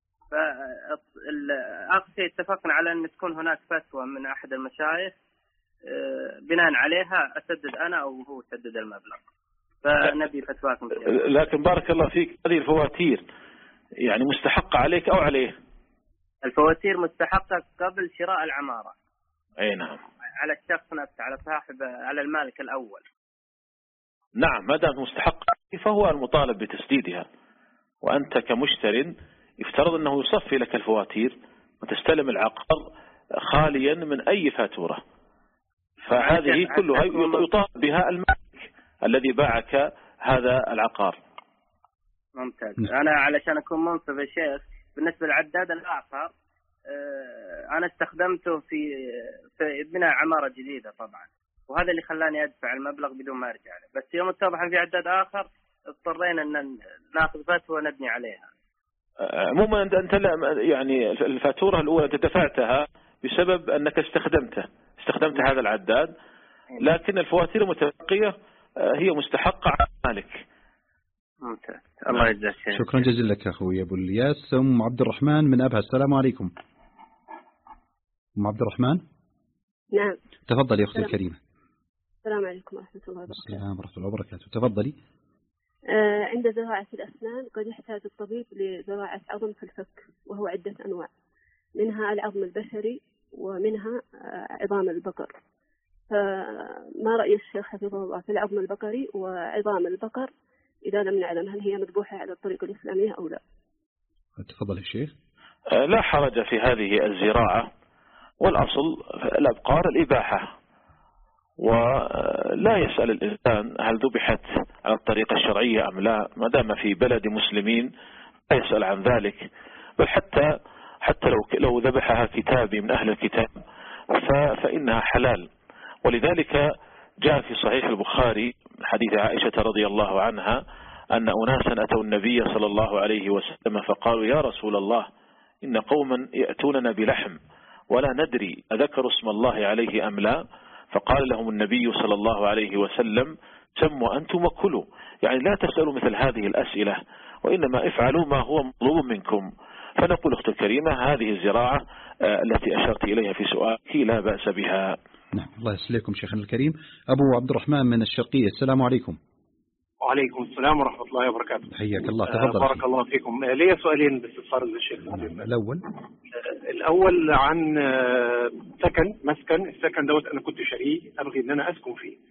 فآخر شيء اتفقنا على أن تكون هناك فتوى من أحد المشايخ بناء عليها أسدد أنا أو هو يسدد المبلغ، فنبي فتواكم فيها.
لكن بارك الله فيك، هذه الفواتير يعني مستحقة عليك أو عليه؟
الفواتير مستحقة قبل شراء العمارة.
أي نعم.
على الشخص نفسه، على صاحب، على المالك الأول.
نعم، ما دام مستحقة فهو المطالب بتسديدها، وأنت كمشتر يفترض أنه يصفي لك الفواتير وتستلم العقار خاليا من أي فاتورة. فهذه كلها يطالب بها المالك الذي باعك هذا العقار.
ممتاز. أنا علشان أكون منصف يا شيخ، بالنسبة للعداد الآخر أنا استخدمته في في بناء عمارة جديدة طبعا، وهذا اللي خلاني أدفع المبلغ بدون ما أرجع له. بس يوم اتضح في عداد آخر اضطرينا أن ناخذ فتوى ونبني عليها.
عموما أنت يعني الفاتورة الأولى أنت دفعتها بسبب أنك استخدمته استخدمت هذا العداد، لكن الفواتير المتبقية هي مستحقة على المالك.
ممتاز، الله يجزاك خير.
شكرا جزيلا لك أخوي أبو الياس. أم عبد الرحمن من أبها، السلام عليكم. أم عبد الرحمن.
نعم.
تفضلي أختي الكريمة.
السلام عليكم ورحمة الله وبركاته.
السلام ورحمة الله وبركاته، تفضلي.
آه عند زراعة الأسنان قد يحتاج الطبيب لزراعة عظم في الفك، وهو عدة أنواع، منها العظم البشري ومنها آه عظام البقر. فما رأي الشيخ حفظه الله في العظم البقري وعظام البقر إذا لم نعلم هل هي مذبوحة على الطريقة الإسلامية أو لا؟
تفضل الشيخ.
لا حرج في هذه الزراعة، والأصل الأبقار الإباحة، ولا يسأل الإنسان هل ذبحت على الطريقة الشرعية أم لا، ما دام في بلد مسلمين لا يسأل عن ذلك. بل حتى حتى لو لو ذبحها كتابي من أهل الكتاب فإنها حلال. ولذلك جاء في صحيح البخاري حديث عائشة رضي الله عنها أن أناسا أتوا النبي صلى الله عليه وسلم فقالوا: يا رسول الله، إن قوما يأتوننا بلحم ولا ندري أذكروا اسم الله عليه أم لا. فقال لهم النبي صلى الله عليه وسلم: سموا أنتم وكلوا، يعني لا تسألوا مثل هذه الأسئلة، وإنما افعلوا ما هو مطلوب منكم. فنقول أختي الكريمة هذه الزراعة التي أشرت إليها في سؤالك لا بأس بها.
نعم، الله يسلمكم شيخنا الكريم. أبو عبد الرحمن من الشرقية، السلام عليكم.
وعليكم السلام ورحمة الله وبركاته.
حياك الله، تفضل.
بارك الله فيكم. لي سؤالين باستفسار للشيخ.
الأول
الأول عن سكن مسكن السكن دوت أنا كنت شاريه، أبغي إن أنا أسكن فيه،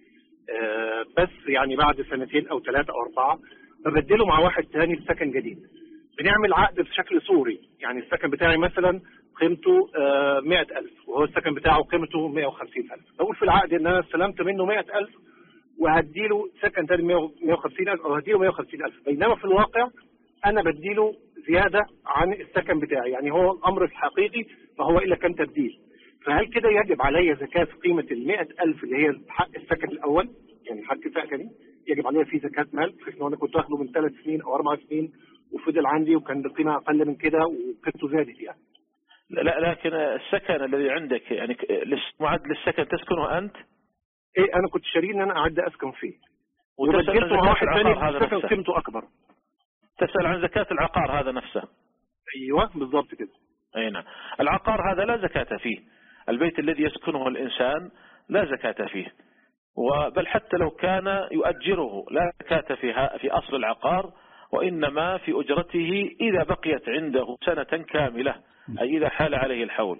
بس يعني بعد سنتين أو ثلاثة أو أربعة ببدله مع واحد تاني بسكن جديد. بنعمل عقد بشكل صوري، يعني السكن بتاعي مثلا قيمته مئة ألف وهو السكن بتاعه قيمته مئة وخمسين ألف. بقول في العقد إن أنا استلمت منه مئة ألف وهديله سكن تاني مئة وخمسين ألف أو هديله مئة وخمسين ألف، بينما في الواقع أنا بديله زيادة عن السكن بتاعي، يعني هو الأمر الحقيقي ما هو إلا كان تبديل. فهل كده يجب علي زكاة في قيمة المئة ألف اللي هي حق السكن الأول، يعني حق السكن يجب عليها فيه زكاة مال، بحيث إن أنا كنت أخده من ثلاث سنين أو أربع سنين وفضل عندي وكان القيمة أقل من كده وقيمته زادت يعني؟
لا، لكن السكن الذي عندك يعني معد للسكن تسكنه أنت؟
إيه، أنا كنت شاريه إن أنا أعد أسكن فيه وبدلته مع واحد ثاني السكن قيمته أكبر.
تسأل عن زكاة العقار هذا نفسه؟
أيوة بالضبط كده.
أي نعم. العقار هذا لا زكاة فيه، البيت الذي يسكنه الإنسان لا زكاة فيه، وبل حتى لو كان يؤجره لا زكاة فيها في أصل العقار، وإنما في أجرته إذا بقيت عنده سنة كاملة، أي إذا حال عليه الحول.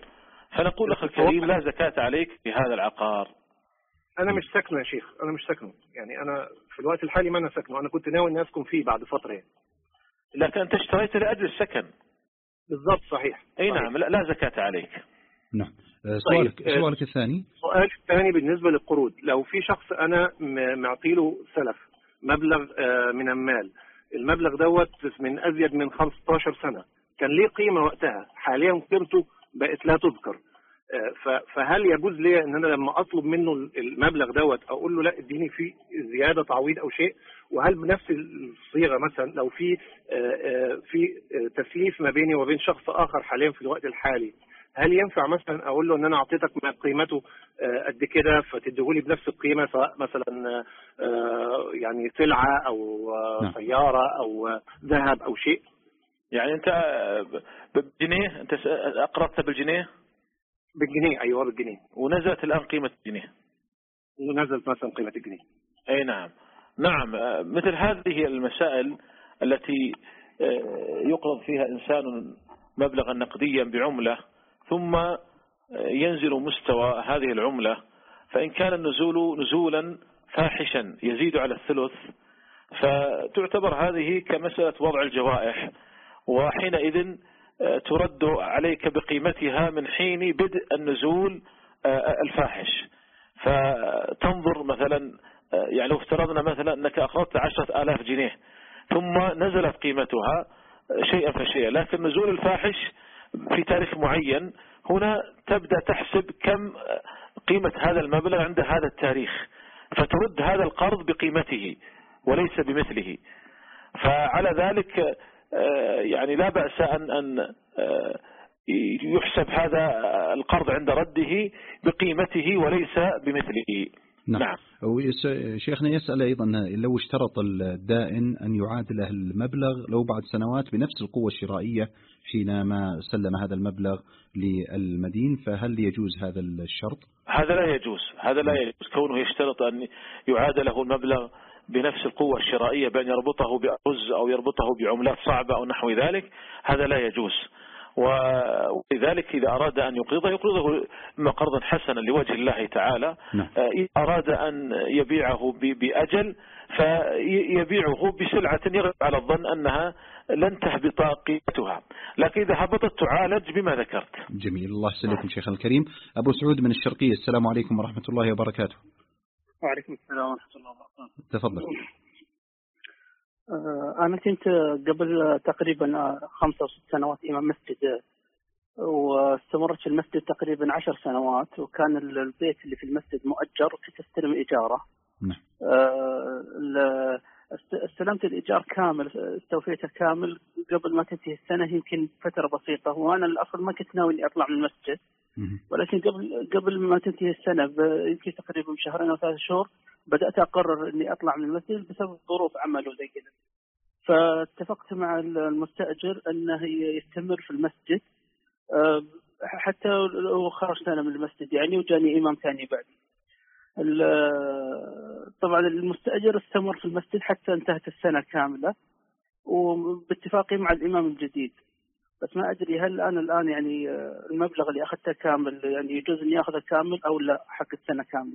فنقول أخي الكريم لا زكاة عليك في هذا العقار.
أنا مش ساكنه يا شيخ، أنا مش ساكنه، يعني أنا في الوقت الحالي ما أنا ساكنه، أنا كنت ناوي إني أسكن فيه بعد فترة يعني.
لكن أنت اشتريت لأجل السكن.
بالضبط صحيح.
أي
صحيح.
نعم لا, لا زكاة عليك.
نعم. سؤالك
طيب.
سؤالك الثاني.
سؤالك الثاني بالنسبة للقروض، لو في شخص أنا معطيله سلف مبلغ من المال، المبلغ دوت من أزيد من خمسة عشر سنة، كان ليه قيمة وقتها، حاليا قيمته بقت لا تذكر، فهل يجوز لي ان انا لما اطلب منه المبلغ دوت اقول له لا اديني فيه زياده تعويض او شيء؟ وهل بنفس الصيغه مثلا لو في في تسليف ما بيني وبين شخص اخر حاليا في الوقت الحالي، هل ينفع مثلا اقول له ان انا اعطيتك قيمته قد كده فتديهولي بنفس القيمه، سواء مثلا يعني سلعه او سياره او ذهب او شيء؟
يعني انت بالجنيه، انت اقرضت بالجنيه؟
بالجنيه، ايوه بالجنيه.
ونزلت الان قيمه الجنيه.
ونزلت مثلا قيمه الجنيه.
اي نعم. نعم، مثل هذه المسائل التي يقرض فيها انسان مبلغا نقديا بعمله ثم ينزل مستوى هذه العمله، فان كان النزول نزولا فاحشا يزيد على الثلث فتعتبر هذه كمساله وضع الجوائح، وحينئذ ترد عليك بقيمتها من حين بدء النزول الفاحش. فتنظر مثلا، يعني لو افترضنا مثلا أنك أخذت عشرة آلاف جنيه ثم نزلت قيمتها شيئا فشيئا، لكن نزول الفاحش في تاريخ معين، هنا تبدأ تحسب كم قيمة هذا المبلغ عند هذا التاريخ، فترد هذا القرض بقيمته وليس بمثله. فعلى ذلك يعني لا بأس أن أن يحسب هذا القرض عند رده بقيمته وليس بمثله.
نعم. نعم. شيخنا يسأل أيضا لو اشترط الدائن أن يعاد له المبلغ لو بعد سنوات بنفس القوة الشرائية حينما سلم هذا المبلغ للمدين، فهل يجوز هذا الشرط؟
هذا لا يجوز، هذا لا يجوز كونه يشترط أن يعاد له المبلغ بنفس القوة الشرائية بأن يربطه بأرز أو يربطه بعملات صعبة أو نحو ذلك، هذا لا يجوز. ولذلك إذا أراد أن يقرضه يقرضه إما قرضا حسنا لوجه الله تعالى، إذا أراد أن يبيعه بأجل فيبيعه بسلعة يغلب على الظن أنها لن تهبط قيمتها، لكن إذا هبطت تعالج بما ذكرت.
جميل، الله يسلمكم شيخ الكريم. أبو سعود من الشرقية، السلام عليكم ورحمة الله وبركاته.
وعليكم السلام ورحمة الله وبركاته.
تفضل.
أنا كنت قبل تقريبا خمسة أو ست سنوات إمام مسجد، واستمرت في المسجد تقريبا عشر سنوات، وكان البيت اللي في المسجد مؤجر وكنت استلم إيجاره.
نعم.
استلمت الإيجار كامل، استوفيته كامل قبل ما تنتهي السنة يمكن فترة بسيطة، وأنا الأصل ما كنت ناوي إني أطلع من المسجد، ولكن قبل قبل ما تنتهي السنة يمكن تقريبا شهرين أو ثلاث شهور بدأت أقرر إني أطلع من المسجد بسبب ظروف عمل وزي كذا. فاتفقت مع المستأجر أنه يستمر في المسجد حتى لو خرجت أنا من المسجد يعني، وجاني إمام ثاني بعدي. طبعا المستأجر استمر في المسجد حتى انتهت السنة كاملة وباتفاقي مع الإمام الجديد، بس ما أدري هل أنا الآن يعني المبلغ اللي أخذته كامل يعني يجوز أن يأخذه كامل أو لا حق السنة كاملة؟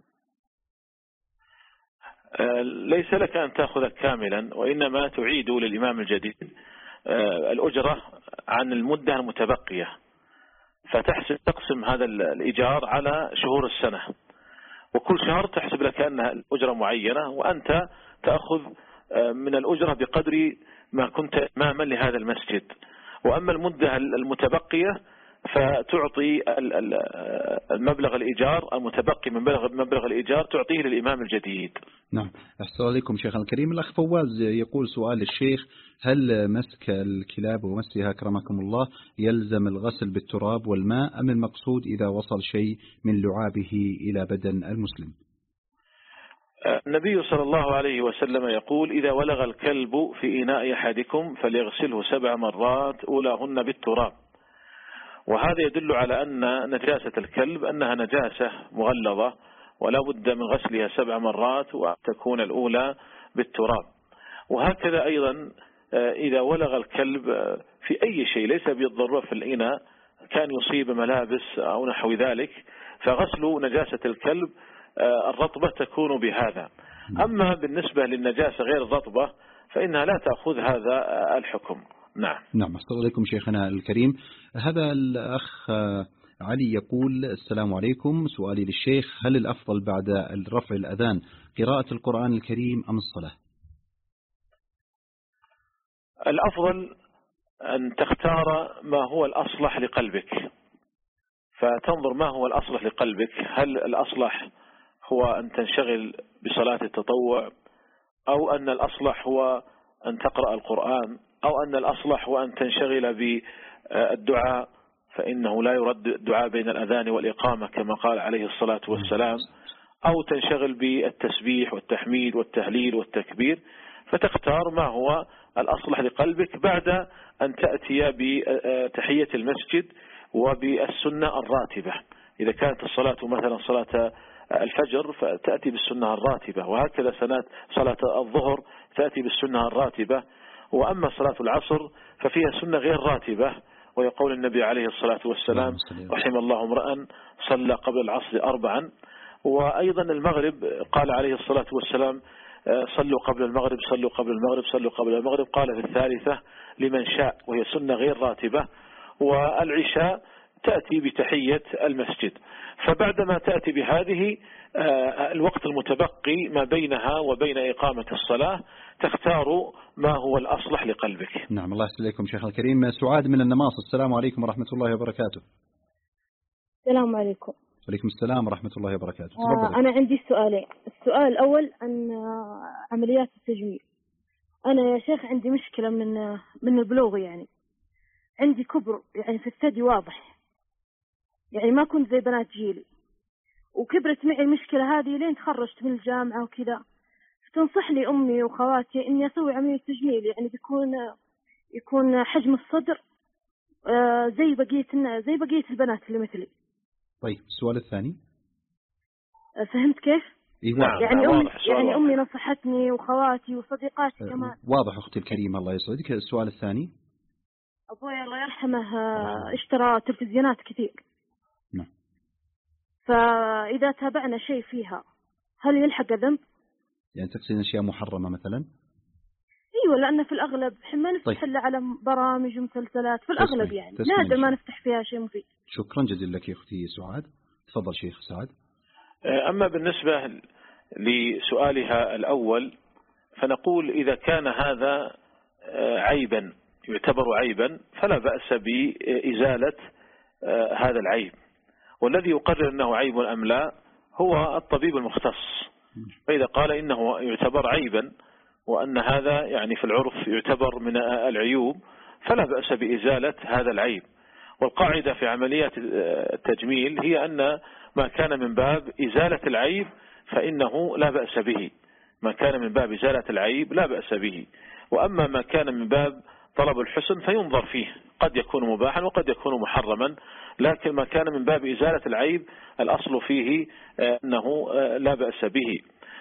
ليس لك أن تأخذ كاملا، وإنما تعيد للإمام الجديد الأجرة عن المدة المتبقية، فتحسب تقسم هذا الإيجار على شهور السنة، وكل شهر تحسب لك أنها الأجرة معينة، وأنت تأخذ من الأجرة بقدر ما كنت إماما لهذا المسجد. وأما المدة المتبقية فتعطي المبلغ الإيجار المتبقي من مبلغ الإيجار تعطيه للإمام الجديد.
نعم. أحسن عليكم شيخ الكريم. الأخ فواز يقول سؤال الشيخ: هل مسك الكلاب ومسها أكرمكم الله يلزم الغسل بالتراب والماء، أم المقصود إذا وصل شيء من لعابه إلى بدن المسلم؟
النبي صلى الله عليه وسلم يقول: إذا ولغ الكلب في إناء أحدكم فليغسله سبع مرات أولاهن بالتراب. وهذا يدل على أن نجاسة الكلب أنها نجاسة مغلظة ولا بد من غسلها سبع مرات وأن تكون الأولى بالتراب. وهكذا أيضا إذا ولغ الكلب في أي شيء ليس بالضرورة في الإناء كان يصيب ملابس أو نحو ذلك، فغسل نجاسة الكلب الرطبة تكون بهذا. أما بالنسبة للنجاسة غير الرطبة فإنها لا تأخذ هذا الحكم. نعم.
نعم. أحسن عليكم شيخنا الكريم. هذا الأخ علي يقول: السلام عليكم، سؤالي للشيخ: هل الأفضل بعد رفع الأذان قراءة القرآن الكريم أم الصلاة؟
الأفضل أن تختار ما هو الأصلح لقلبك، فتنظر ما هو الأصلح لقلبك. هل الأصلح هو أن تنشغل بصلاة التطوع، أو أن الأصلح هو أن تقرأ القرآن، أو أن الأصلح هو أن تنشغل بالدعاء، فإنه لا يرد الدعاء بين الأذان والإقامة كما قال عليه الصلاة والسلام، أو تنشغل بالتسبيح والتحميد والتهليل والتكبير. فتختار ما هو الأصلح لقلبك بعد أن تأتي بتحية المسجد وبالسنة الراتبة. إذا كانت الصلاة مثلا صلاة الفجر فتأتي بالسنة الراتبة، وهكذا صلاة الظهر تأتي بالسنة الراتبة. وأما صلاة العصر ففيها سنة غير راتبة، ويقول النبي عليه الصلاة والسلام: رحم الله امرأ صلى قبل العصر أربعا. وأيضا المغرب قال عليه الصلاة والسلام: صلوا قبل المغرب صلوا قبل المغرب صلوا قبل المغرب، قال في الثالثة لمن شاء، وهي سنة غير راتبة. والعشاء تأتي بتحية المسجد. فبعدما تأتي بهذه الوقت المتبقي ما بينها وبين إقامة الصلاة تختار ما هو الأصلح لقلبك.
نعم. الله يسلمكم عليكم شيخ الكريم. سعاد من النماص: السلام عليكم ورحمة الله وبركاته.
السلام عليكم.
وعليكم السلام ورحمة الله وبركاته.
آه أنا عندي سؤالين. السؤال الأول عن عمليات التجميل. أنا يا شيخ عندي مشكلة من من البلوغ، يعني عندي كبر يعني في الثدي واضح، يعني ما كنت زي بنات جيلي، وكبرت معي المشكلة هذه لين تخرجت من الجامعة وكذا. تنصح لي أمي وخواتي إني أسوي عملية تجميل، يعني بيكون يكون حجم الصدر زي بقية زي بقية البنات اللي مثلي.
طيب السؤال الثاني.
فهمت كيف؟
إيه
يعني أمي يعني أمي نصحتني وخواتي وصديقاتي كمان.
واضح أختي الكريمة، الله يسعدك. السؤال الثاني.
أبوي الله يرحمه اشترى تلفزيونات كثير.
نعم.
فإذا تابعنا شيء فيها هل يلحق ذنب؟
يعني تقصدين أشياء محرمة مثلا؟
ايوه، لأن في الأغلب ما نفتح
طيب.
إلا على برامج ومسلسلات في الأغلب،
تسمي.
يعني
تسمي
نادر ما نفتح فيها شيء مفيد.
شكرا جزيلا لك يا أختي سعاد. تفضل شيخ سعاد.
أما بالنسبة لسؤالها الأول فنقول إذا كان هذا عيبا يعتبر عيبا فلا بأس بإزالة هذا العيب، والذي يقرر أنه عيب أم لا هو الطبيب المختص. فإذا قال إنه يعتبر عيبا وأن هذا يعني في العرف يعتبر من العيوب فلا بأس بإزالة هذا العيب. والقاعدة في عمليات التجميل هي أن ما كان من باب إزالة العيب فإنه لا بأس به، ما كان من باب إزالة العيب لا بأس به. وأما ما كان من باب طلب الحسن فينظر فيه، قد يكون مباحا وقد يكون محرما، لكن ما كان من باب إزالة العيب الأصل فيه أنه لا بأس به.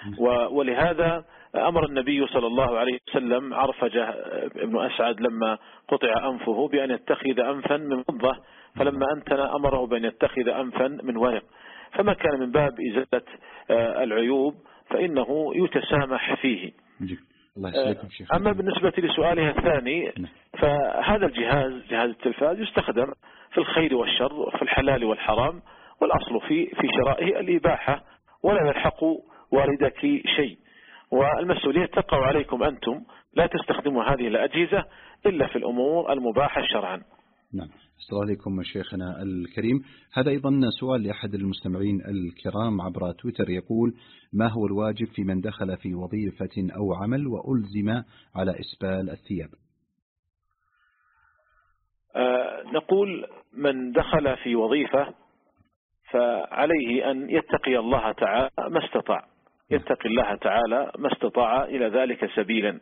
ولهذا أمر النبي صلى الله عليه وسلم عرفجة ابن أسعد لما قطع أنفه بأن يتخذ أنفا من فضة، فلما أنتن أمره بأن يتخذ أنفا من ورق. فما كان من باب إزالة العيوب فإنه يتسامح فيه.
الله يسلمكم شيخ.
أما بالنسبة لسؤالها الثاني فهذا الجهاز جهاز التلفاز يستخدم في الخير والشر وفي الحلال والحرام، والأصل في في شرائه الإباحة ولا يلحق والدك شيء، والمسؤولية تقع عليكم أنتم، لا تستخدموا هذه الأجهزة إلا في الأمور المباحة شرعا.
نعم. السلام عليكم شيخنا الكريم. هذا أيضا سؤال لأحد المستمعين الكرام عبر تويتر، يقول: ما هو الواجب في من دخل في وظيفة أو عمل وألزم على إسبال الثياب؟
آه نقول من دخل في وظيفة فعليه أن يتقي الله تعالى ما استطاع، يتقي الله تعالى ما استطاع إلى ذلك سبيلا.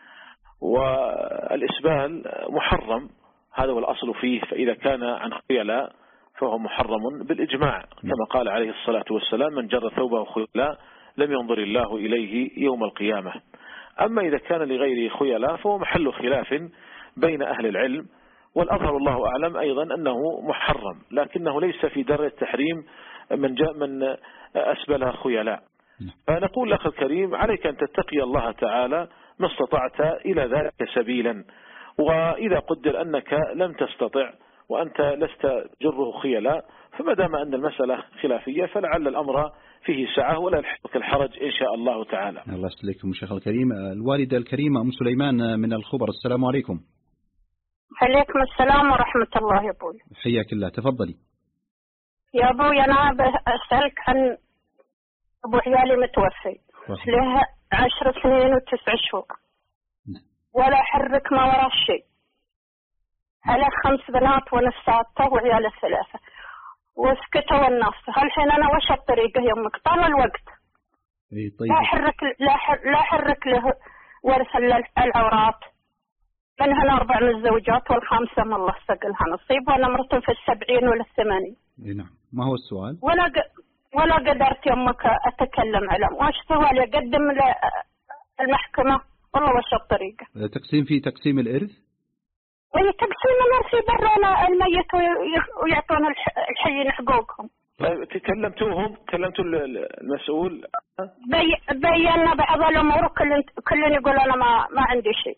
والإسبال محرم، هذا هو الأصل فيه، فإذا كان عن خيلاء فهو محرم بالإجماع، كما قال عليه الصلاة والسلام: من جر ثوبه خيلاء لم ينظر الله إليه يوم القيامة. أما إذا كان لغير خيلاء فهو محل خلاف بين أهل العلم، والأظهر والله أعلم أيضا أنه محرم، لكنه ليس في درجة التحريم من جاء من أسبلها خيلاء. فنقول لك الكريم عليك أن تتقي الله تعالى ما استطعت إلى ذلك سبيلا، وإذا قدر أنك لم تستطع وأنت لست جره خيلاء، فما دام أن المسألة خلافية فلعل الأمر فيه سعة ولا يلحقك الحرج إن شاء الله تعالى.
الله يسلمكم شيخ الكريم. الوالدة الكريمة أم سليمان من الخبر، السلام عليكم.
عليكم السلام ورحمة الله يا أبوي.
حياك الله، تفضلي.
يا أبوي أنا بسألك عن أبو عيالي متوفي له عشر سنين وتسع شهور ولا حرك ما وراه شيء، على خمس بنات ونفساته وعياله ثلاثة وسكتوا الناس. هالحين أنا وش الطريقة يمك طال الوقت؟
إيه طيب.
لا حرك لا حر لا حرك له ورث العورات، منهن أربع من الزوجات والخامسة من الله سقلها نصيب، وأنا مرتهم في السبعين ولا الثمانين.
إيه نعم. ما هو السؤال؟
ولا ق... ولا قدرت يمك أتكلم على وش سؤال يقدم المحكمة والله وش الطريقة؟
تقسيم في تقسيم الإرث؟
وهي تقسيم الإرث يبرون الميت ويعطون الحيين حقوقهم.
طيب كلمتوهم؟ كلمتوا المسؤول؟
بي... بينا بعض الأمور كل كل يقول أنا ما ما عندي شيء.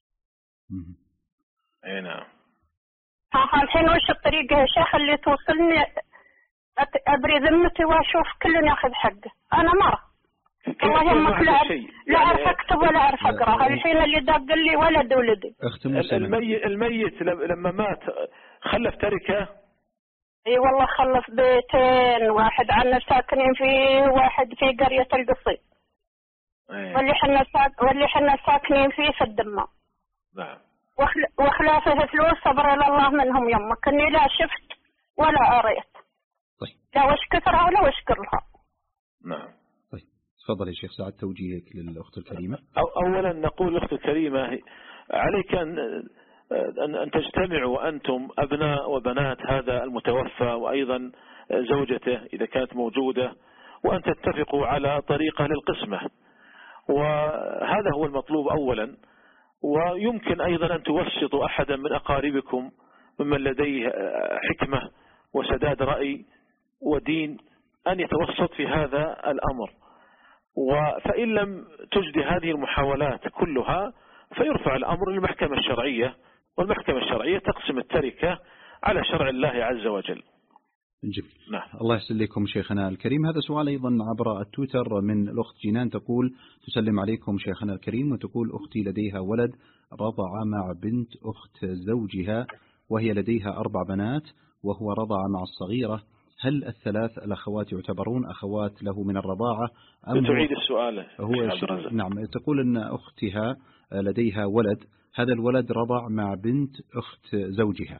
اي نعم.
ها الحين وش الطريقة يا شيخ اللي توصلني أبري ذمتي وأشوف كل ياخذ حقه؟ أنا مرة والله يمك لا لا أعرف أكتب ولا أعرف أقرأ. الحين اللي داق لي ولد ولدي.
الميت الميت لما مات خلف تركة؟
اي والله خلف بيتين، واحد عنا ساكنين فيه واحد في قرية القصيم.
أيه.
واللي حنا ساك واللي حنا ساكنين فيه في الدمام.
نعم.
وخل... وخلافه فلوس صبر الله منهم يمك اني لا شفت ولا قريت.
طيب.
لا وش كثرها ولا وش كرها.
نعم.
طيب تفضل يا شيخ سعد توجيهك للأخت الكريمة.
أو أولا نقول الأخت الكريمة عليك أن أن تجتمعوا أنتم أبناء وبنات هذا المتوفى وأيضا زوجته إذا كانت موجودة، وأن تتفقوا على طريقة للقسمة، وهذا هو المطلوب أولا. ويمكن أيضا أن توسطوا أحدا من أقاربكم ممن لديه حكمة وسداد رأي ودين أن يتوسط في هذا الأمر. فإن لم تجد هذه المحاولات كلها فيرفع الأمر للمحكمة الشرعية، والمحكمة الشرعية تقسم التركة على شرع الله عز وجل.
جميل.
نعم.
الله يسلم لكم شيخنا الكريم. هذا سؤال أيضا عبر التويتر من الأخت جنان، تقول تسلم عليكم شيخنا الكريم، وتقول أختي لديها ولد رضع مع بنت أخت زوجها وهي لديها أربع بنات وهو رضع مع الصغيرة، هل الثلاث الأخوات يعتبرون أخوات له من الرضاعة أم
تعيد السؤال؟
هو نعم. تقول أن أختها لديها ولد، هذا الولد رضع مع بنت أخت زوجها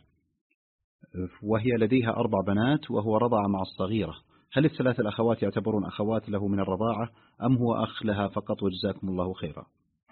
وهي لديها أربع بنات وهو رضع مع الصغيرة، هل الثلاث الأخوات يعتبرون أخوات له من الرضاعة أم هو أخ لها فقط وجزاكم الله خيرا؟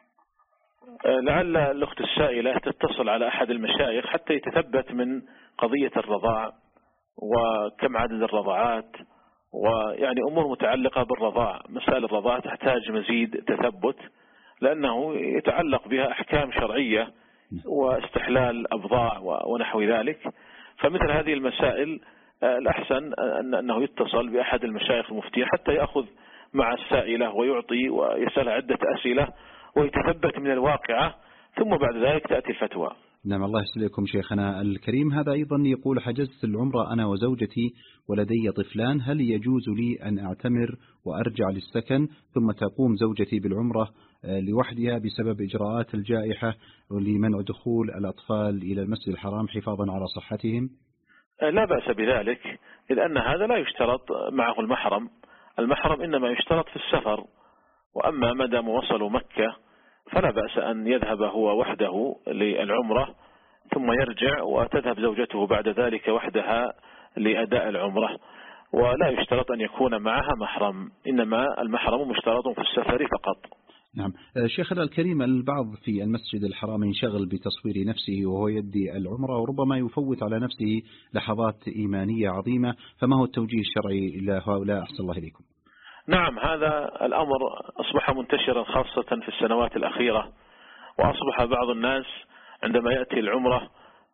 لعل الأخت السائلة تتصل على أحد المشايخ حتى يتثبت من قضية الرضاع وكم عدد الرضاعات، ويعني أمور متعلقة بالرضاع. مسائل الرضاع تحتاج مزيد تثبت لأنه يتعلق بها أحكام شرعية واستحلال أبضاع ونحو ذلك. فمثل هذه المسائل الأحسن أنه يتصل بأحد المشايخ المفتين حتى يأخذ مع السائلة ويعطي ويسأل عدة أسئلة ويتثبت من الواقعة، ثم بعد ذلك تأتي الفتوى.
نعم. الله يسلمكم شيخنا الكريم. هذا أيضا يقول حجزت العمرة أنا وزوجتي ولدي طفلان، هل يجوز لي أن أعتمر وأرجع للسكن ثم تقوم زوجتي بالعمرة لوحدها بسبب إجراءات الجائحة لمنع دخول الأطفال إلى المسجد الحرام حفاظا على صحتهم؟
لا بأس بذلك، لأن هذا لا يشترط معه المحرم. المحرم إنما يشترط في السفر، وأما ما دام وصلوا مكة فلا بأس أن يذهب هو وحده للعمرة ثم يرجع وتذهب زوجته بعد ذلك وحدها لأداء العمرة، ولا يشترط أن يكون معها محرم، إنما المحرم مشترط في السفر فقط.
نعم. شيخنا الكريم، البعض في المسجد الحرام ينشغل بتصوير نفسه وهو يدي العمرة وربما يفوت على نفسه لحظات إيمانية عظيمة، فما هو التوجيه الشرعي إلى هؤلاء؟ أحسن الله إليكم.
نعم، هذا الأمر أصبح منتشرا خاصة في السنوات الأخيرة، وأصبح بعض الناس عندما يأتي العمرة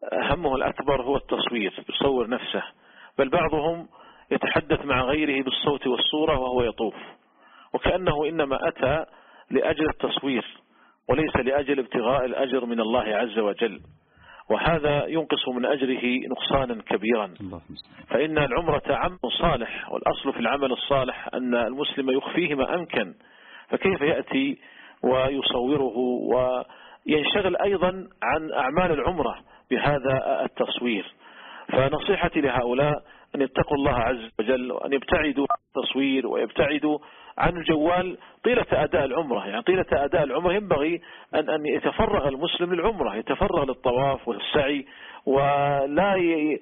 همه الأكبر هو التصوير، يصور نفسه، بل بعضهم يتحدث مع غيره بالصوت والصورة وهو يطوف، وكأنه إنما أتى لأجل التصوير وليس لأجل ابتغاء الأجر من الله عز وجل، وهذا ينقص من أجره نقصانا كبيرا. فإن العمرة عمل صالح، والأصل في العمل الصالح أن المسلم يخفيه ما أمكن، فكيف يأتي ويصوره وينشغل أيضا عن أعمال العمرة بهذا التصوير؟ فنصيحتي لهؤلاء أن يتقوا الله عز وجل وأن يبتعدوا عن التصوير ويبتعدوا عن الجوال طيلة أداء العمرة. يعني طيلة أداء العمرة ينبغي أن أن يتفرغ المسلم للعمرة، يتفرغ للطواف والسعي، ولا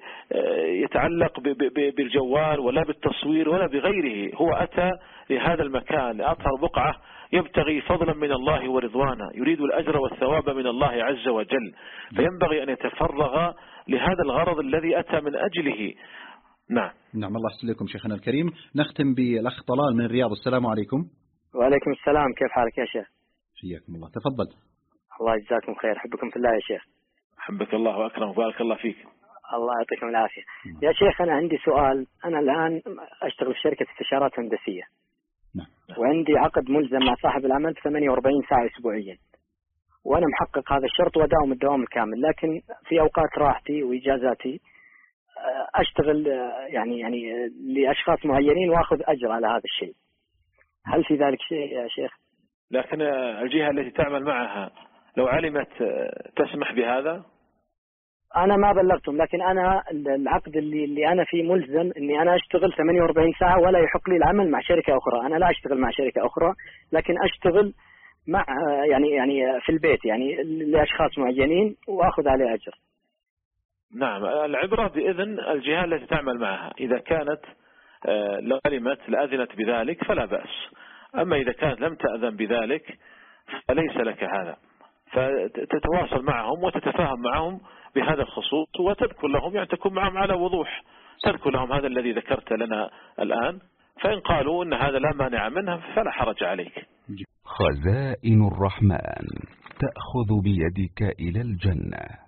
يتعلق بالجوال ولا بالتصوير ولا بغيره. هو أتى لهذا المكان لأطهر بقعة يبتغي فضلا من الله ورضوانا، يريد الأجر والثواب من الله عز وجل، فينبغي أن يتفرغ لهذا الغرض الذي أتى من أجله. نعم.
نعم، الله يسلمكم عليكم شيخنا الكريم. نختم بالأخ طلال من الرياض. السلام عليكم.
وعليكم السلام، كيف حالك يا شيخ؟
حياكم الله، تفضل.
الله يجزاكم خير، حبكم في الله يا شيخ.
حبك الله وأكرم وبارك الله فيك.
الله يعطيكم العافية. يا شيخ أنا عندي سؤال. أنا الآن أشتغل في شركة استشارات هندسية،
نعم.
وعندي عقد ملزم مع صاحب العمل ثمانية وأربعين ساعة أسبوعيا، وأنا محقق هذا الشرط وداوم الدوام الكامل، لكن في أوقات راحتي وإجازاتي أشتغل يعني يعني لأشخاص معينين وأخذ أجر على هذا الشيء. هل في ذلك شيء يا شيخ؟
لكن الجهة التي تعمل معها لو علمت تسمح بهذا؟
أنا ما بلغتهم، لكن أنا العقد اللي اللي أنا فيه ملزم إني أنا أشتغل ثمانية وأربعين ساعة ولا يحق لي العمل مع شركة أخرى. أنا لا أشتغل مع شركة أخرى، لكن أشتغل مع يعني يعني في البيت يعني لأشخاص معينين وأخذ عليه أجر.
نعم، العبرة بإذن الجهة التي تعمل معها. إذا كانت لو علمت لأذنت بذلك فلا بأس، أما إذا كانت لم تأذن بذلك فليس لك هذا. فتتواصل معهم وتتفاهم معهم بهذا الخصوص، وتذكر لهم، يعني تكون معهم على وضوح، تذكر لهم هذا الذي ذكرت لنا الآن، فإن قالوا إن هذا لا مانع منه فلا حرج عليك.
خزائن الرحمن تأخذ بيدك إلى الجنة.